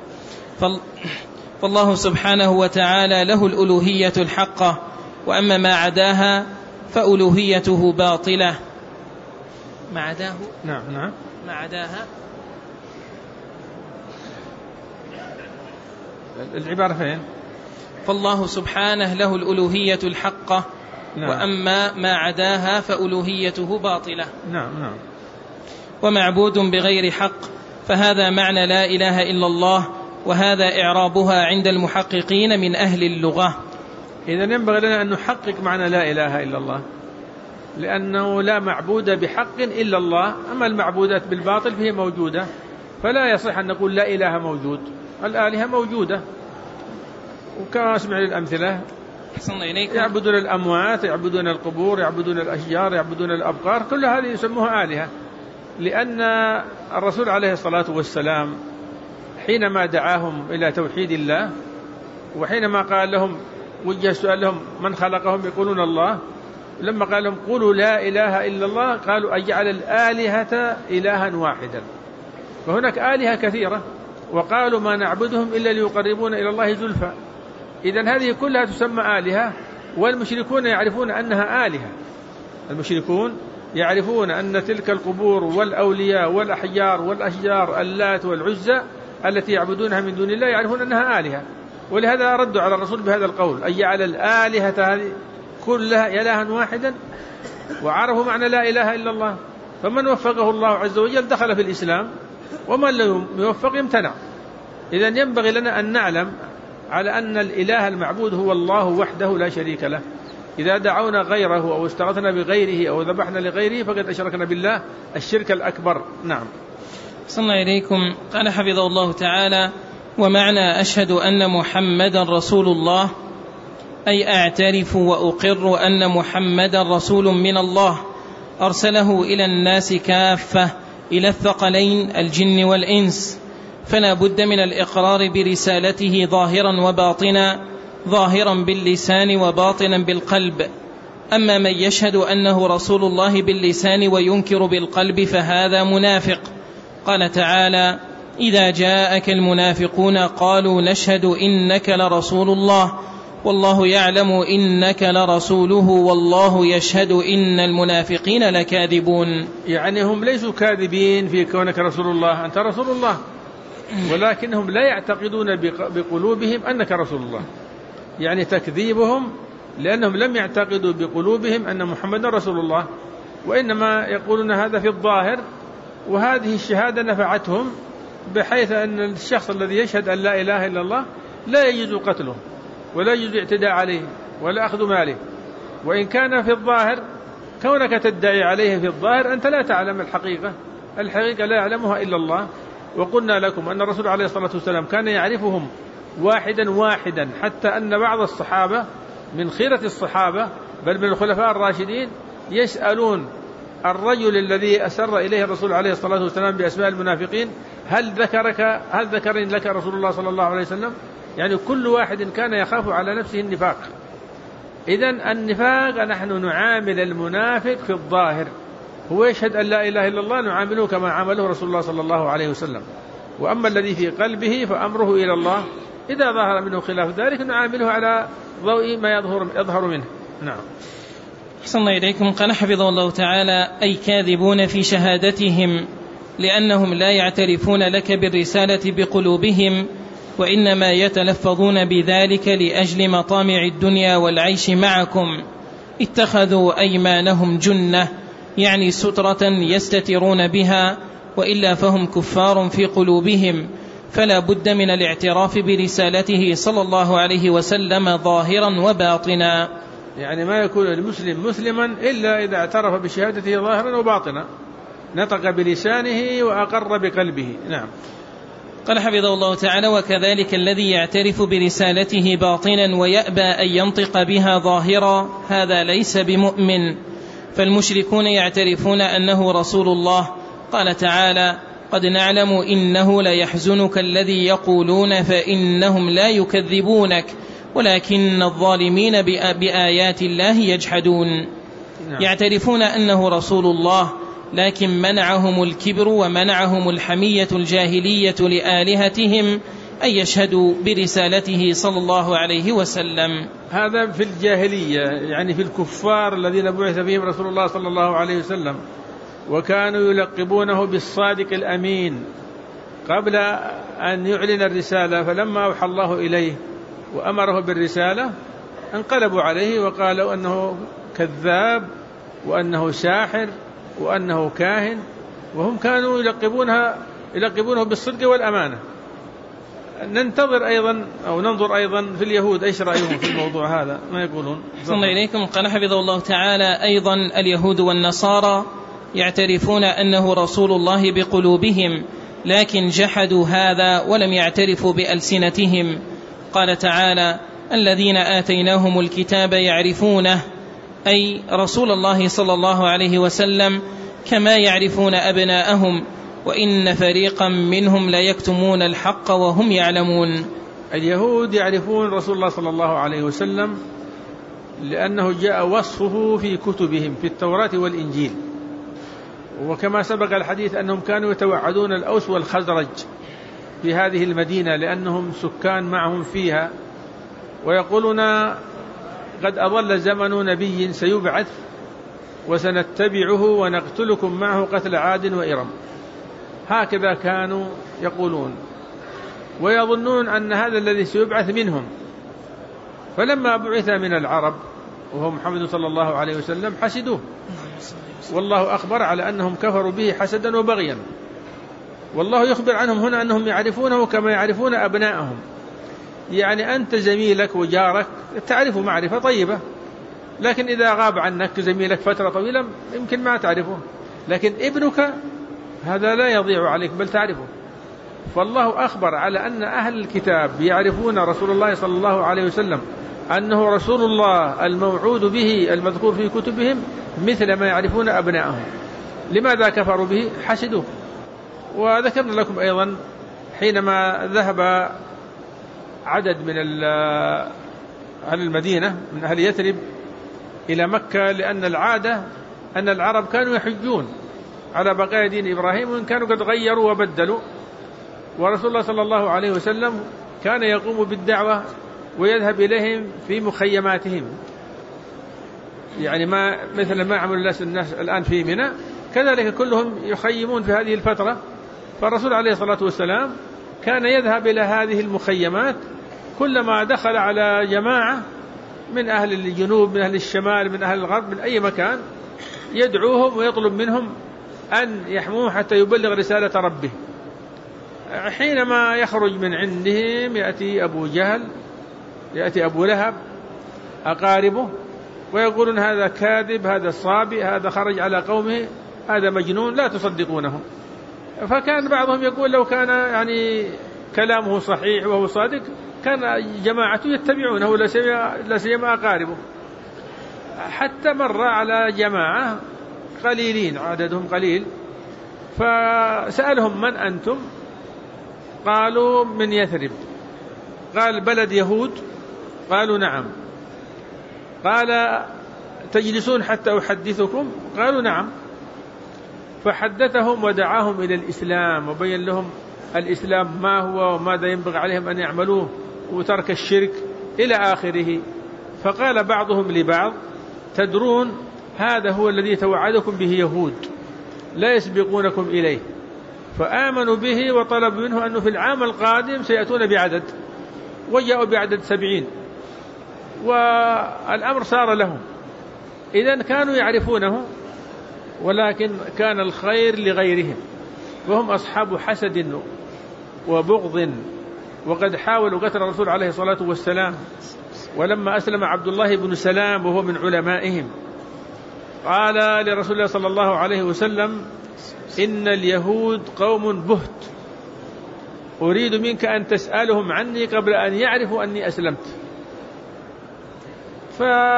فالله سبحانه وتعالى له الألوهية الحقة، وأما ما عداها فألوهيته باطلة. ما عداه نعم نعم ما عداها العبارة فين؟ فالله سبحانه له الألوهية الحقة، نعم. وأما ما عداها فألوهيته باطلة. نعم نعم ومعبود بغير حق، فهذا معنى لا إله إلا الله، وهذا إعرابها عند المحققين من أهل اللغة. إذن ينبغي لنا أن نحقق معنى لا إله إلا الله، لأنه لا معبود بحق إلا الله، أما المعبودات بالباطل فهي موجودة، فلا يصح أن نقول لا إله موجود. الآلهة موجودة، وكما أسمع الأمثلة: يعبدون الأموات، يعبدون القبور، يعبدون الأشجار، يعبدون الأبقار، كل هذه يسموها آلهة، لأن الرسول عليه الصلاة والسلام حينما دعاهم إلى توحيد الله، وحينما قال لهم وجه السؤال لهم من خلقهم يقولون الله، لما قال لهم قولوا لا إله إلا الله قالوا أجعل الآلهة إلها واحدا. فهناك آلهة كثيرة، وقالوا ما نعبدهم إلا ليقربون إلى الله زلفى. إذن هذه كلها تسمى آلهة، والمشركون يعرفون أنها آلهة. المشركون يعرفون أن تلك القبور والأولياء والأحجار والأشجار اللات والعزى التي يعبدونها من دون الله يعرفون أنها آلهة، ولهذا ردوا على الرسول بهذا القول: أجعل الآلهة هذه كلها إلها واحدا، وعرفوا معنى لا إله إلا الله. فمن وفقه الله عز وجل دخل في الإسلام، ومن لم يوفق يمتنع. إذن ينبغي لنا أن نعلم على أن الإله المعبود هو الله وحده لا شريك له. إذا دعونا غيره أو استغثنا بغيره أو ذبحنا لغيره فقد أشركنا بالله الشرك الأكبر. نعم. صلى إليكم. قال حفظه الله تعالى: ومعنى أشهد أن محمدا رسول الله أي أعترف وأقر أن محمدا رسول من الله أرسله إلى الناس كافة، إلى الثقلين الجن والإنس، فلا بد من الإقرار برسالته ظاهرا وباطنا، ظاهرا باللسان وباطنا بالقلب. أما من يشهد أنه رسول الله باللسان وينكر بالقلب فهذا منافق. قال تعالى: إذا جاءك المنافقون قالوا نشهد إنك لرسول الله والله يعلم إنك لرسوله والله يشهد إن المنافقين لكاذبون. يعني هم ليسوا كاذبين في كونك رسول الله، أنت رسول الله، ولكنهم لا يعتقدون بقلوبهم أنك رسول الله. يعني تكذيبهم لأنهم لم يعتقدوا بقلوبهم أن محمد رسول الله، وإنما يقولون هذا في الظاهر، وهذه الشهادة نفعتهم، بحيث أن الشخص الذي يشهد أن لا إله إلا الله لا يجوز قتله ولا يجوز الاعتداء عليه ولا أخذ ماله. وإن كان في الظاهر، كونك تدعي عليه في الظاهر أنت لا تعلم الحقيقة، الحقيقة لا يعلمها إلا الله. وقلنا لكم أن الرسول عليه الصلاة والسلام كان يعرفهم واحدا واحدا، حتى أن بعض الصحابة من خيرة الصحابة بل من الخلفاء الراشدين يسألون الرجل الذي أسر إليه الرسول عليه الصلاة والسلام بأسماء المنافقين: هل ذكرك هل ذكرني لك رسول الله صلى الله عليه وسلم؟ يعني كل واحد كان يخاف على نفسه النفاق. إذن النفاق نحن نعامل المنافق في الظاهر، هو يشهد أن لا إله إلا الله نعامله كما عامله رسول الله صلى الله عليه وسلم. وأما الذي في قلبه فأمره إلى الله، إذا ظهر منه خلاف ذلك نعامله على ضوء ما يظهر, يظهر منه. نعم. أحسن الله إليكم. قال حفظه الله تعالى: أي كاذبون في شهادتهم، لأنهم لا يعترفون لك بالرسالة بقلوبهم، وإنما يتلفظون بذلك لأجل مطامع الدنيا والعيش معكم. اتخذوا أيمانهم جنة، يعني سترة يستترون بها، وإلا فهم كفار في قلوبهم، فلا بد من الاعتراف برسالته صلى الله عليه وسلم ظاهرا وباطنا. يعني ما يكون المسلم مسلما إلا إذا اعترف بشهادته ظاهرا وباطنا، نطق بلسانه وأقر بقلبه. نعم. قال حفظه الله تعالى: وكذلك الذي يعترف برسالته باطنا ويأبى أن ينطق بها ظاهرا هذا ليس بمؤمن، فالمشركون يعترفون أنه رسول الله. قال تعالى: قد نعلم إنه ليحزنك الذي يقولون فإنهم لا يكذبونك ولكن الظالمين بآيات الله يجحدون. يعترفون أنه رسول الله لكن منعهم الكبر ومنعهم الحمية الجاهلية لآلهتهم أن يشهدوا برسالته صلى الله عليه وسلم. هذا في الجاهلية، يعني في الكفار الذين بعث فيهم رسول الله صلى الله عليه وسلم، وكانوا يلقبونه بالصادق الأمين قبل أن يعلن الرسالة، فلما أوحى الله إليه وأمره بالرسالة انقلبوا عليه وقالوا أنه كذاب وأنه ساحر وأنه كاهن، وهم كانوا يلقبونها يلقبونه بالصدق والأمانة. ننتظر أيضا أو ننظر أيضا في اليهود إيش رأيهم في الموضوع هذا، ما يقولون. صلى الله إليكم. قال حفظه الله تعالى: أيضا اليهود والنصارى يعترفون أنه رسول الله بقلوبهم لكن جحدوا هذا ولم يعترفوا بألسنتهم. قال تعالى: الذين آتيناهم الكتاب يعرفونه، أي رسول الله صلى الله عليه وسلم كما يعرفون أبناءهم وإن فريقا منهم ليكتمون الحق وهم يعلمون. اليهود يعرفون رسول الله صلى الله عليه وسلم لأنه جاء وصفه في كتبهم في التوراة والإنجيل، وكما سبق الحديث أنهم كانوا يتوعدون الأوس والخزرج في هذه المدينة لأنهم سكان معهم فيها، ويقولون قد أضل زمن نبي سيبعث وسنتبعه ونقتلكم معه قتل عاد وإرم. هكذا كانوا يقولون ويظنون أن هذا الذي سيبعث منهم. فلما بعث من العرب وهو محمد صلى الله عليه وسلم حسدوه، والله أخبر على أنهم كفروا به حسدا وبغيا، والله يخبر عنهم هنا أنهم يعرفونه كما يعرفون أبناءهم. يعني أنت زميلك وجارك تعرفه معرفة طيبة، لكن إذا غاب عنك زميلك فترة طويلة يمكن ما تعرفه، لكن ابنك هذا لا يضيع عليك بل تعرفه. فالله أخبر على أن أهل الكتاب يعرفون رسول الله صلى الله عليه وسلم أنه رسول الله الموعود به المذكور في كتبهم مثل ما يعرفون أبناءهم. لماذا كفروا به؟ حسدوه. وذكرنا لكم أيضا حينما ذهب عدد من أهل المدينة من أهل يثرب إلى مكة، لأن العادة أن العرب كانوا يحجون على بقايا دين إبراهيم، وإن كانوا قد غيروا وبدلوا، ورسول الله صلى الله عليه وسلم كان يقوم بالدعوة ويذهب إليهم في مخيماتهم، يعني ما مثل ما عمل الناس الآن في منى، كذلك كلهم يخيمون في هذه الفترة. فالرسول عليه الصلاة والسلام كان يذهب إلى هذه المخيمات كلما دخل على جماعة من أهل الجنوب من أهل الشمال من أهل الغرب من أي مكان، يدعوهم ويطلب منهم أن يحموه حتى يبلغ رسالة ربه. حينما يخرج من عندهم يأتي أبو جهل، يأتي أبو لهب، أقاربه، ويقولون هذا كاذب، هذا صابئ، هذا خرج على قومه، هذا مجنون، لا تصدقونه. فكان بعضهم يقول لو كان يعني كلامه صحيح وهو صادق كان جماعته يتبعونه لا سيما أقاربه. حتى مر على جماعة قليلين عددهم قليل، فسألهم من أنتم؟ قالوا من يثرب. قال بلد يهود؟ قالوا نعم. قال تجلسون حتى أحدثكم؟ قالوا نعم. فحدثهم ودعاهم إلى الإسلام وبين لهم الإسلام ما هو وماذا ينبغي عليهم أن يعملوه وترك الشرك إلى آخره. فقال بعضهم لبعض تدرون هذا هو الذي توعدكم به يهود لا يسبقونكم إليه. فآمنوا به وطلبوا منه أنه في العام القادم سيأتون بعدد، وجاءوا بعدد سبعين، والأمر صار لهم. إذن كانوا يعرفونه، ولكن كان الخير لغيرهم، وهم أصحاب حسد وبغض، وقد حاولوا قتل الرسول عليه الصلاة والسلام. ولما أسلم عبد الله بن سلام وهو من علمائهم قال لرسول الله صلى الله عليه وسلم إن اليهود قوم بهت، أريد منك أن تسألهم عني قبل أن يعرفوا أني أسلمت.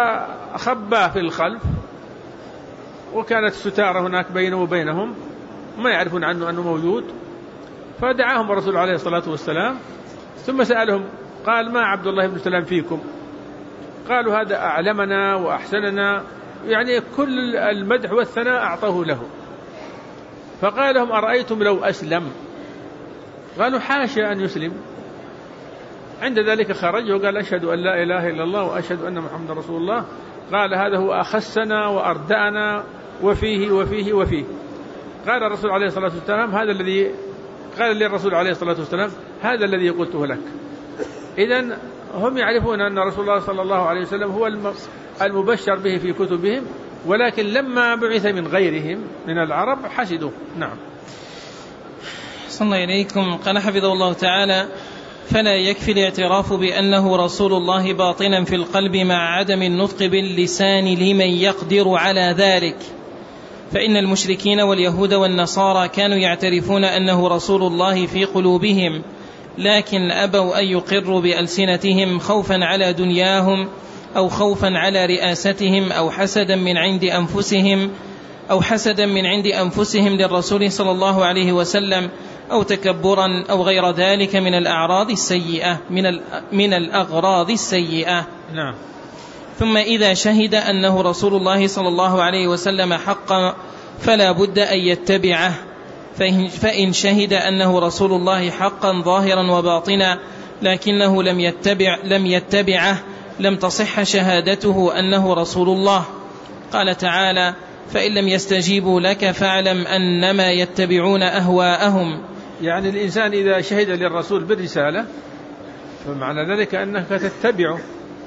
فخباه في الخلف، وكانت ستارة هناك بينه وبينهم، ما يعرفون عنه أنه موجود. فدعاهم الرسول عليه الصلاة والسلام ثم سألهم قال ما عبد الله بن سلام فيكم؟ قالوا هذا أعلمنا وأحسننا، يعني كل المدح والثناء أعطاه له. فقال لهم أرأيتم لو أسلم؟ قالوا حاشا أن يسلم. عند ذلك خرج وقال أشهد أن لا إله إلا الله وأشهد أن محمد رسول الله. قال هذا هو أخسنا وأردأنا وفيه وفيه وفيه. قال الرسول عليه الصلاة والسلام هذا الذي قال لي الرسول عليه الصلاة والسلام هذا الذي قلته لك. إذن هم يعرفون أن رسول الله صلى الله عليه وسلم هو المبشر به في كتبهم، ولكن لما بعث من غيرهم من العرب حسدوا. نعم. صلى الله إليكم. قال حفظه الله تعالى: فلا يكفي الاعتراف بأنه رسول الله باطنا في القلب مع عدم النطق باللسان لمن يقدر على ذلك، فإن المشركين واليهود والنصارى كانوا يعترفون أنه رسول الله في قلوبهم، لكن أبوا أن يقروا بألسنتهم خوفا على دنياهم أو خوفا على رئاستهم أو حسدا من عند أنفسهم أو حسدا من عند أنفسهم للرسول صلى الله عليه وسلم أو تكبرا أو غير ذلك من الأعراض السيئة من من الأغراض السيئة. نعم. ثم إذا شهد أنه رسول الله صلى الله عليه وسلم حقا فلا بد أن يتبعه، فإن شهد أنه رسول الله حقا ظاهرا وباطنا لكنه لم يتبع لم يتبعه لم تصح شهادته أنه رسول الله. قال تعالى: فإن لم يستجيبوا لك فاعلم أنما يتبعون أهواءهم. يعني الإنسان إذا شهد للرسول بالرسالة فمعنى ذلك أنك تتبعه،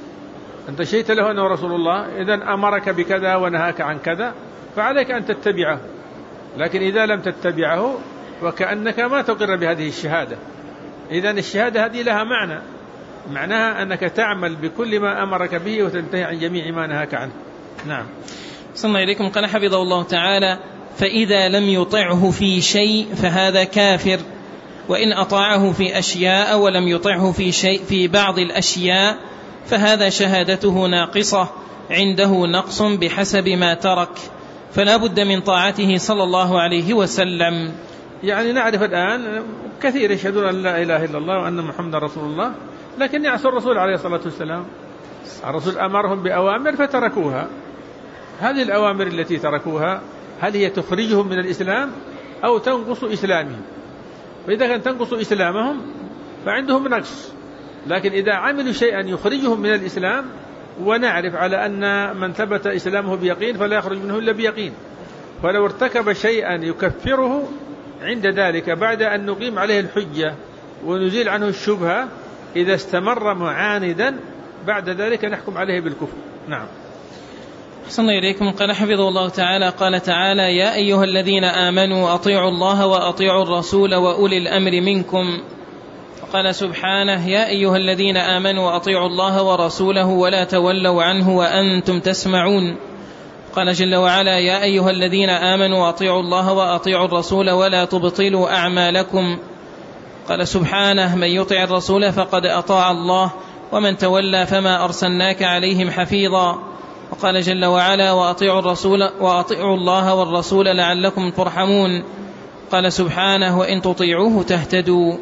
أنت شهدت له أنه رسول الله، إذن أمرك بكذا ونهاك عن كذا فعليك أن تتبعه. لكن إذا لم تتبعه وكأنك ما تقر بهذه الشهادة. إذن الشهادة هذه لها معنى، معناها أنك تعمل بكل ما أمرك به وتنتهي عن جميع ما نهاك عنه. نعم. صلى الله عليكم. قال حفظه الله تعالى: فإذا لم يطعه في شيء فهذا كافر، وإن أطاعه في أشياء ولم يطعه في شيء في بعض الأشياء فهذا شهادته ناقصة، عنده نقص بحسب ما ترك، فلا بد من طاعته صلى الله عليه وسلم. يعني نعرف الآن كثير يشهدون أن لا إله إلا الله وأن محمد رسول الله، لكن يعصوا الرسول عليه الصلاة والسلام. الرسول أمرهم بأوامر فتركوها. هذه الأوامر التي تركوها هل هي تخرجهم من الإسلام أو تنقص إسلامهم؟ فإذا كان تنقص إسلامهم فعندهم نقص، لكن إذا عملوا شيئا يخرجهم من الإسلام ونعرف على أن من ثبت إسلامه بيقين فلا يخرج منه إلا بيقين، فلو ارتكب شيئا يكفره عند ذلك بعد أن نقيم عليه الحجة ونزيل عنه الشبهة، إذا استمر معاندا بعد ذلك نحكم عليه بالكفر. نعم. أحسن الله إليكم. قال حفظه الله تعالى: قال تعالى: يا أيها الذين آمنوا أطيعوا الله وأطيعوا الرسول وأولي الأمر منكم. وقال سبحانه: يا أيها الذين آمنوا أطيعوا الله ورسوله ولا تولوا عنه وأنتم تسمعون. قال جل وعلا: يا أيها الذين آمنوا أطيعوا الله وأطيعوا الرسول ولا تبطلوا أعمالكم. قال سبحانه: من يطع الرسول فقد أطاع الله ومن تولى فما أرسلناك عليهم حفيظا. وقال جل وعلا: وأطيعوا الرسول وأطيعوا الله والرسول لعلكم ترحمون. قال سبحانه: وإن تطيعوه تهتدوا.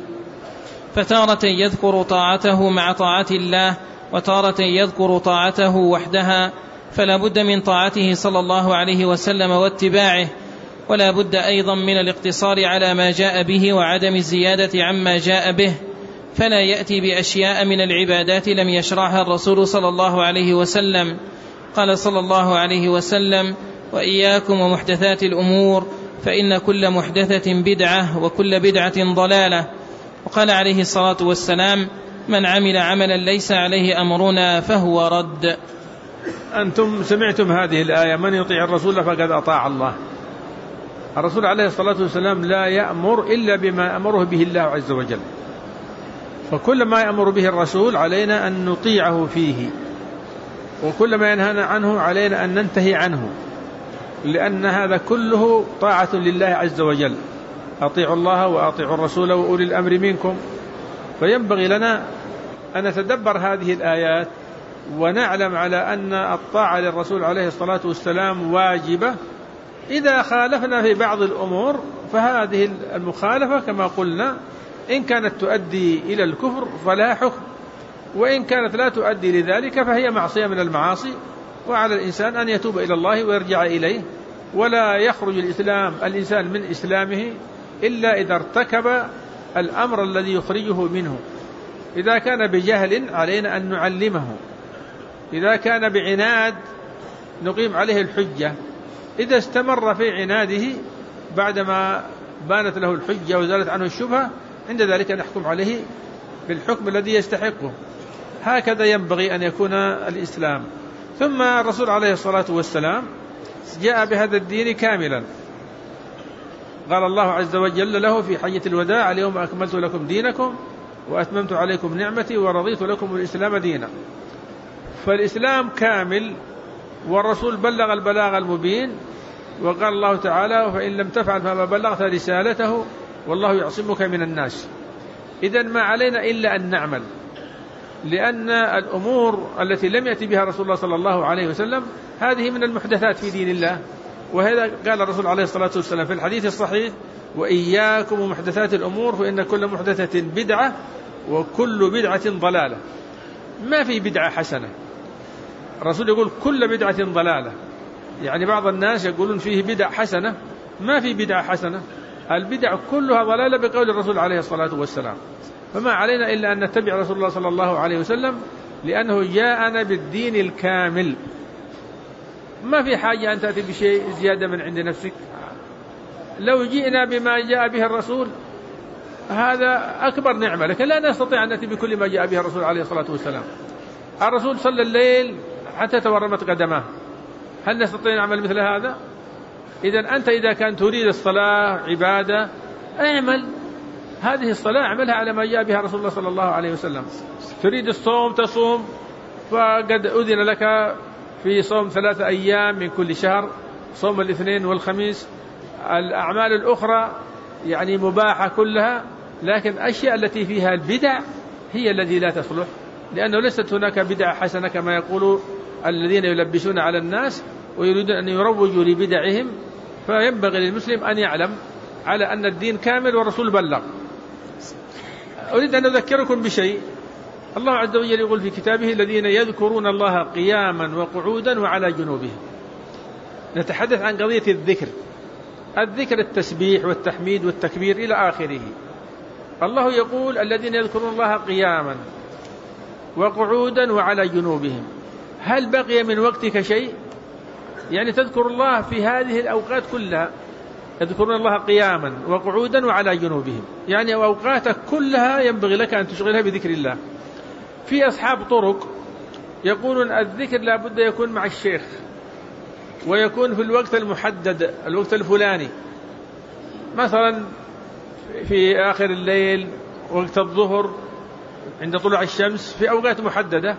فتارة يذكر طاعته مع طاعة الله، وتارة يذكر طاعته وحدها، فلا بد من طاعته صلى الله عليه وسلم واتباعه، ولا بد أيضا من الاقتصار على ما جاء به وعدم الزيادة عما جاء به، فلا يأتي بأشياء من العبادات لم يشرعها الرسول صلى الله عليه وسلم. قال صلى الله عليه وسلم: وإياكم ومحدثات الأمور فإن كل محدثة بدعة وكل بدعة ضلالة. وقال عليه الصلاة والسلام: من عمل عملا ليس عليه أمرنا فهو رد. أنتم سمعتم هذه الآية: من يطيع الرسول فقد أطاع الله. الرسول عليه الصلاة والسلام لا يأمر إلا بما أمره به الله عز وجل، فكل ما يأمر به الرسول علينا أن نطيعه فيه، وكل ما ينهانا عنه علينا أن ننتهي عنه، لأن هذا كله طاعة لله عز وجل. أطيعوا الله وأطيعوا الرسول وأولي الأمر منكم. فينبغي لنا أن نتدبر هذه الآيات ونعلم على أن الطاعة للرسول عليه الصلاة والسلام واجبة. إذا خالفنا في بعض الأمور فهذه المخالفة كما قلنا إن كانت تؤدي إلى الكفر فلها حكم، وإن كانت لا تؤدي لذلك فهي معصية من المعاصي، وعلى الإنسان أن يتوب إلى الله ويرجع إليه، ولا يخرج الإسلام الإنسان من إسلامه إلا إذا ارتكب الأمر الذي يخرجه منه. إذا كان بجهل علينا أن نعلمه، إذا كان بعناد نقيم عليه الحجة، إذا استمر في عناده بعدما بانت له الحجة وزالت عنه الشبهة عند ذلك نحكم عليه بالحكم الذي يستحقه. هكذا ينبغي أن يكون الإسلام. ثم الرسول عليه الصلاة والسلام جاء بهذا الدين كاملا. قال الله عز وجل له في حجة الوداع: اليوم أكملت لكم دينكم وأتممت عليكم نعمتي ورضيت لكم الإسلام دينا. فالإسلام كامل، والرسول بلغ البلاغ المبين، وقال الله تعالى: فإن لم تفعل فما بلغت رسالته والله يعصمك من الناس. إذن ما علينا إلا أن نعمل، لأن الأمور التي لم يأتي بها رسول الله صلى الله عليه وسلم هذه من المحدثات في دين الله. وهذا قال الرسول عليه الصلاة والسلام في الحديث الصحيح: وإياكم ومحدثات الأمور فإن كل محدثة بدعة وكل بدعة ضلالة. ما في بدعة حسنة. الرسول يقول كل بدعة ضلالة، يعني بعض الناس يقولون فيه بدع حسنة. ما في بدعة حسنة، البدع كلها ضلالة بقول الرسول عليه الصلاة والسلام. فما علينا إلا أن نتبع رسول الله صلى الله عليه وسلم، لأنه جاءنا بالدين الكامل. ما في حاجة أن تأتي بشيء زيادة من عند نفسك. لو جئنا بما جاء به الرسول هذا أكبر نعمة، لكن لا نستطيع أن نأتي بكل ما جاء به الرسول عليه الصلاة والسلام. الرسول صلى الليل حتى تورمت قدماه، هل نستطيع نعمل مثل هذا؟ إذن أنت إذا كان تريد الصلاة عبادة اعمل هذه الصلاة، اعملها على ما جاء بها رسول الله صلى الله عليه وسلم. تريد الصوم تصوم، فقد أذن لك في صوم ثلاثة أيام من كل شهر، صوم الاثنين والخميس. الأعمال الأخرى يعني مباحة كلها، لكن الأشياء التي فيها البدع هي التي لا تصلح، لأنه ليست هناك بدعة حسنة كما يقول الذين يلبسون على الناس ويريدون أن يروجوا لبدعهم. فينبغي للمسلم أن يعلم على أن الدين كامل والرسول بلغ. أريد أن أذكركم بشيء. الله عز وجل يقول في كتابه: الذين يذكرون الله قياما وقعودا وعلى جنوبهم. نتحدث عن قضية الذكر، الذكر التسبيح والتحميد والتكبير إلى آخره. الله يقول: الذين يذكرون الله قياما وقعودا وعلى جنوبهم. هل بقي من وقتك شيء؟ يعني تذكر الله في هذه الأوقات كلها، يذكرون الله قياما وقعودا وعلى جنوبهم، يعني أوقاتك كلها ينبغي لك أن تشغلها بذكر الله. في أصحاب طرق يقولون الذكر لا بد يكون مع الشيخ، ويكون في الوقت المحدد، الوقت الفلاني، مثلا في آخر الليل، وقت الظهر، عند طلوع الشمس، في أوقات محددة.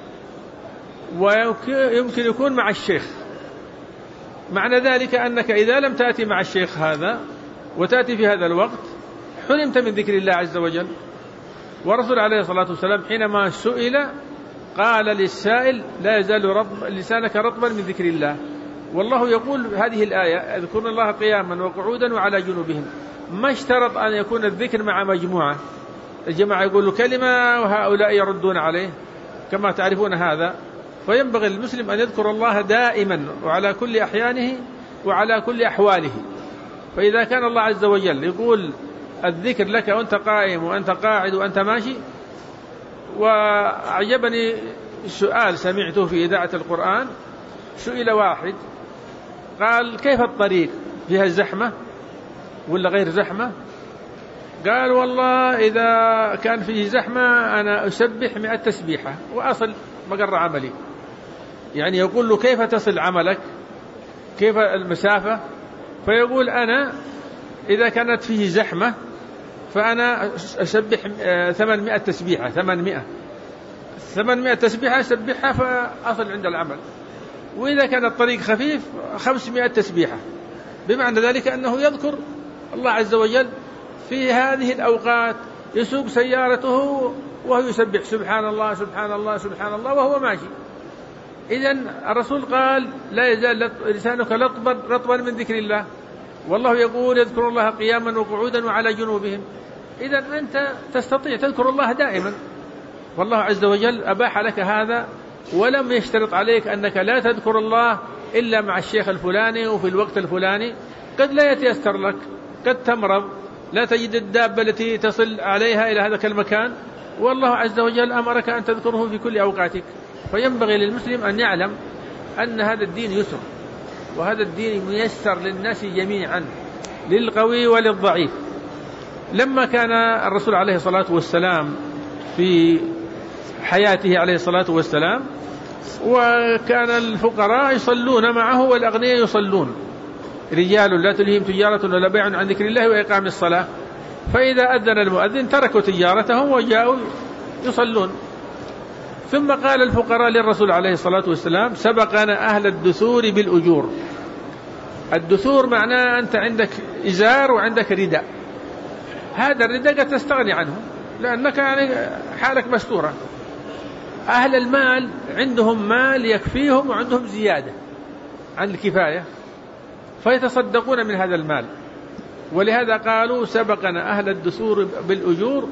ويمكن يكون مع الشيخ. معنى ذلك أنك إذا لم تأتي مع الشيخ هذا وتأتي في هذا الوقت حرمت من ذكر الله عز وجل. ورسول عليه الصلاة والسلام حينما سئل قال للسائل: لا يزال رطب لسانك رطبا من ذكر الله. والله يقول هذه الآية: يذكرون الله قياما وقعودا وعلى جنوبهم. ما اشترط أن يكون الذكر مع مجموعة. الجماعة يقولوا كلمة وهؤلاء يردون عليه كما تعرفون هذا. فينبغي للمسلم أن يذكر الله دائما وعلى كل أحيانه وعلى كل أحواله. فإذا كان الله عز وجل يقول الذكر لك وأنت قائم وأنت قاعد وأنت ماشي. وأعجبني سؤال سمعته في إذاعة القرآن. سئل واحد قال: كيف الطريق، فيها زحمة ولا غير زحمة؟ قال: والله إذا كان فيه زحمة أنا أسبح مئة تسبيحة وأصل مقر عملي. يعني يقول له: كيف تصل عملك، كيف المسافة؟ فيقول: أنا إذا كانت فيه زحمة فأنا أسبح ثمانمائة تسبيحة ثمانمائة ثمانمائة تسبيحة أسبحها فأصل عند العمل. وإذا كان الطريق خفيف خمسمائة تسبيحة. بمعنى ذلك أنه يذكر الله عز وجل في هذه الأوقات، يسوق سيارته وهو يسبح سبحان الله سبحان الله سبحان الله وهو ماشي. إذن الرسول قال: لا يزال لسانك رطبا رطبا من ذكر الله. والله يقول يذكر الله قياما وقعودا وعلى جنوبهم. إذا أنت تستطيع تذكر الله دائما، والله عز وجل أباح لك هذا ولم يشترط عليك أنك لا تذكر الله إلا مع الشيخ الفلاني وفي الوقت الفلاني. قد لا يتيسر لك، قد تمرض، لا تجد الدابة التي تصل عليها إلى هذا المكان، والله عز وجل أمرك أن تذكره في كل أوقاتك. فينبغي للمسلم أن يعلم أن هذا الدين يسر، وهذا الدين ميسر للناس جميعا، للقوي وللضعيف. لما كان الرسول عليه الصلاة والسلام في حياته عليه الصلاة والسلام، وكان الفقراء يصلون معه والأغنياء يصلون، رجال لا تلهيهم تجارة ولا بيع عن ذكر الله وإقام الصلاة، فإذا أذن المؤذن تركوا تجارتهم وجاءوا يصلون. ثم قال الفقراء للرسول عليه الصلاة والسلام: سبقنا أهل الدثور بالأجور. الدثور معناه أنت عندك إزار وعندك رداء، هذا الرداء قد تستغني عنه لأنك يعني حالك مستورة. أهل المال عندهم مال يكفيهم وعندهم زيادة عن الكفاية فيتصدقون من هذا المال، ولهذا قالوا سبقنا أهل الدثور بالأجور،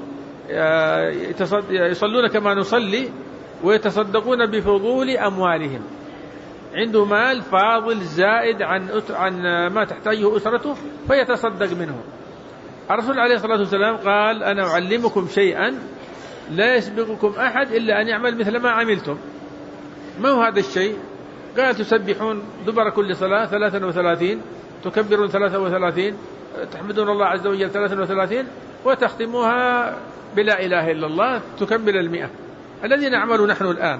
يصلون كما نصلي ويتصدقون بفضول أموالهم، عنده مال فاضل زائد عن عن ما تحتاجه أسرته فيتصدق منه. الرسول عليه الصلاة والسلام قال: أنا أعلمكم شيئا لا يسبقكم أحد إلا أن يعمل مثل ما عملتم. ما هو هذا الشيء؟ قال: تسبحون دبر كل صلاة ثلاثا وثلاثين، تكبرون ثلاثا وثلاثين، تحمدون الله عز وجل ثلاثا وثلاثين، وتختموها بلا إله إلا الله تكمل المئة. الذي نعمل نحن الآن.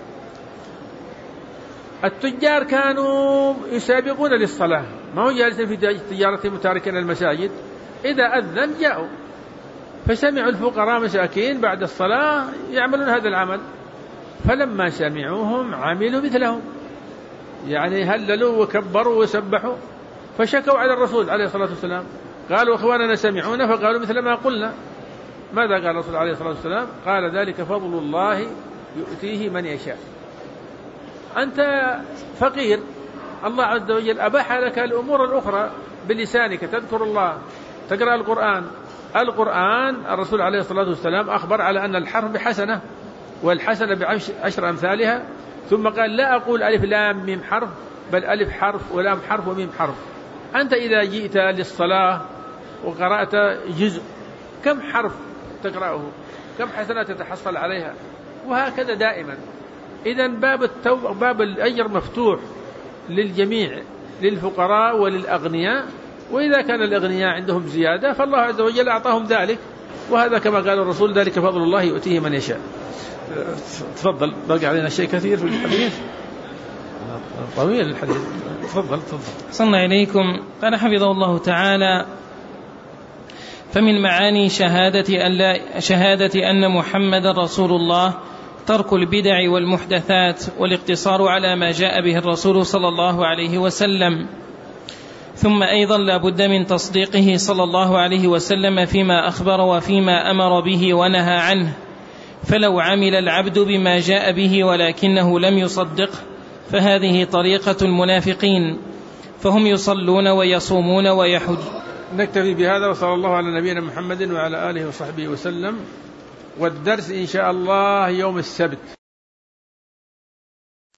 التجار كانوا يسابقون للصلاة، ما هو جالسين في تجارتهم متاركين المساجد، إذا أذن جاءوا، فسمعوا الفقراء مساكين بعد الصلاة يعملون هذا العمل، فلما سمعوهم عملوا مثلهم، يعني هللوا وكبروا وسبحوا، فشكوا على الرسول عليه الصلاة والسلام، قالوا: إخواننا سمعونا فقالوا مثل ما قلنا. ماذا قال الرسول عليه الصلاة والسلام؟ قال: ذلك فضل الله يؤتيه من يشاء. أنت فقير، الله عز وجل أباح لك الأمور الأخرى بلسانك، تذكر الله، تقرأ القرآن. القرآن الرسول عليه الصلاة والسلام أخبر على أن الحرف بحسنة، والحسنة بعشر أمثالها، ثم قال: لا أقول ألف لام ميم حرف، بل ألف حرف ولام حرف وميم حرف. أنت إذا جئت للصلاة وقرأت جزء، كم حرف تقرأه؟ كم حسنة تتحصل عليها؟ وهكذا دائما. إذن باب التوبة باب الأجر مفتوح للجميع، للفقراء وللأغنياء، وإذا كان الأغنياء عندهم زيادة فالله عز وجل أعطاهم ذلك، وهذا كما قال الرسول: ذلك فضل الله يؤتيه من يشاء. تفضل، بقى علينا شيء كثير في الحديث، طويل الحديث. تفضل تفضل. صلى إليكم. قال حفظه الله تعالى: فمن معاني شهادة أن, لا شهادة أن محمد رسول الله ترك البدع والمحدثات والاقتصار على ما جاء به الرسول صلى الله عليه وسلم. ثم أيضا لا بد من تصديقه صلى الله عليه وسلم فيما أخبر وفيما أمر به ونهى عنه. فلو عمل العبد بما جاء به ولكنه لم يصدقه فهذه طريقة المنافقين، فهم يصلون ويصومون ويحج. نكتفي بهذا، وصلى الله على نبينا محمد وعلى آله وصحبه وسلم. والدرس إن شاء الله يوم السبت.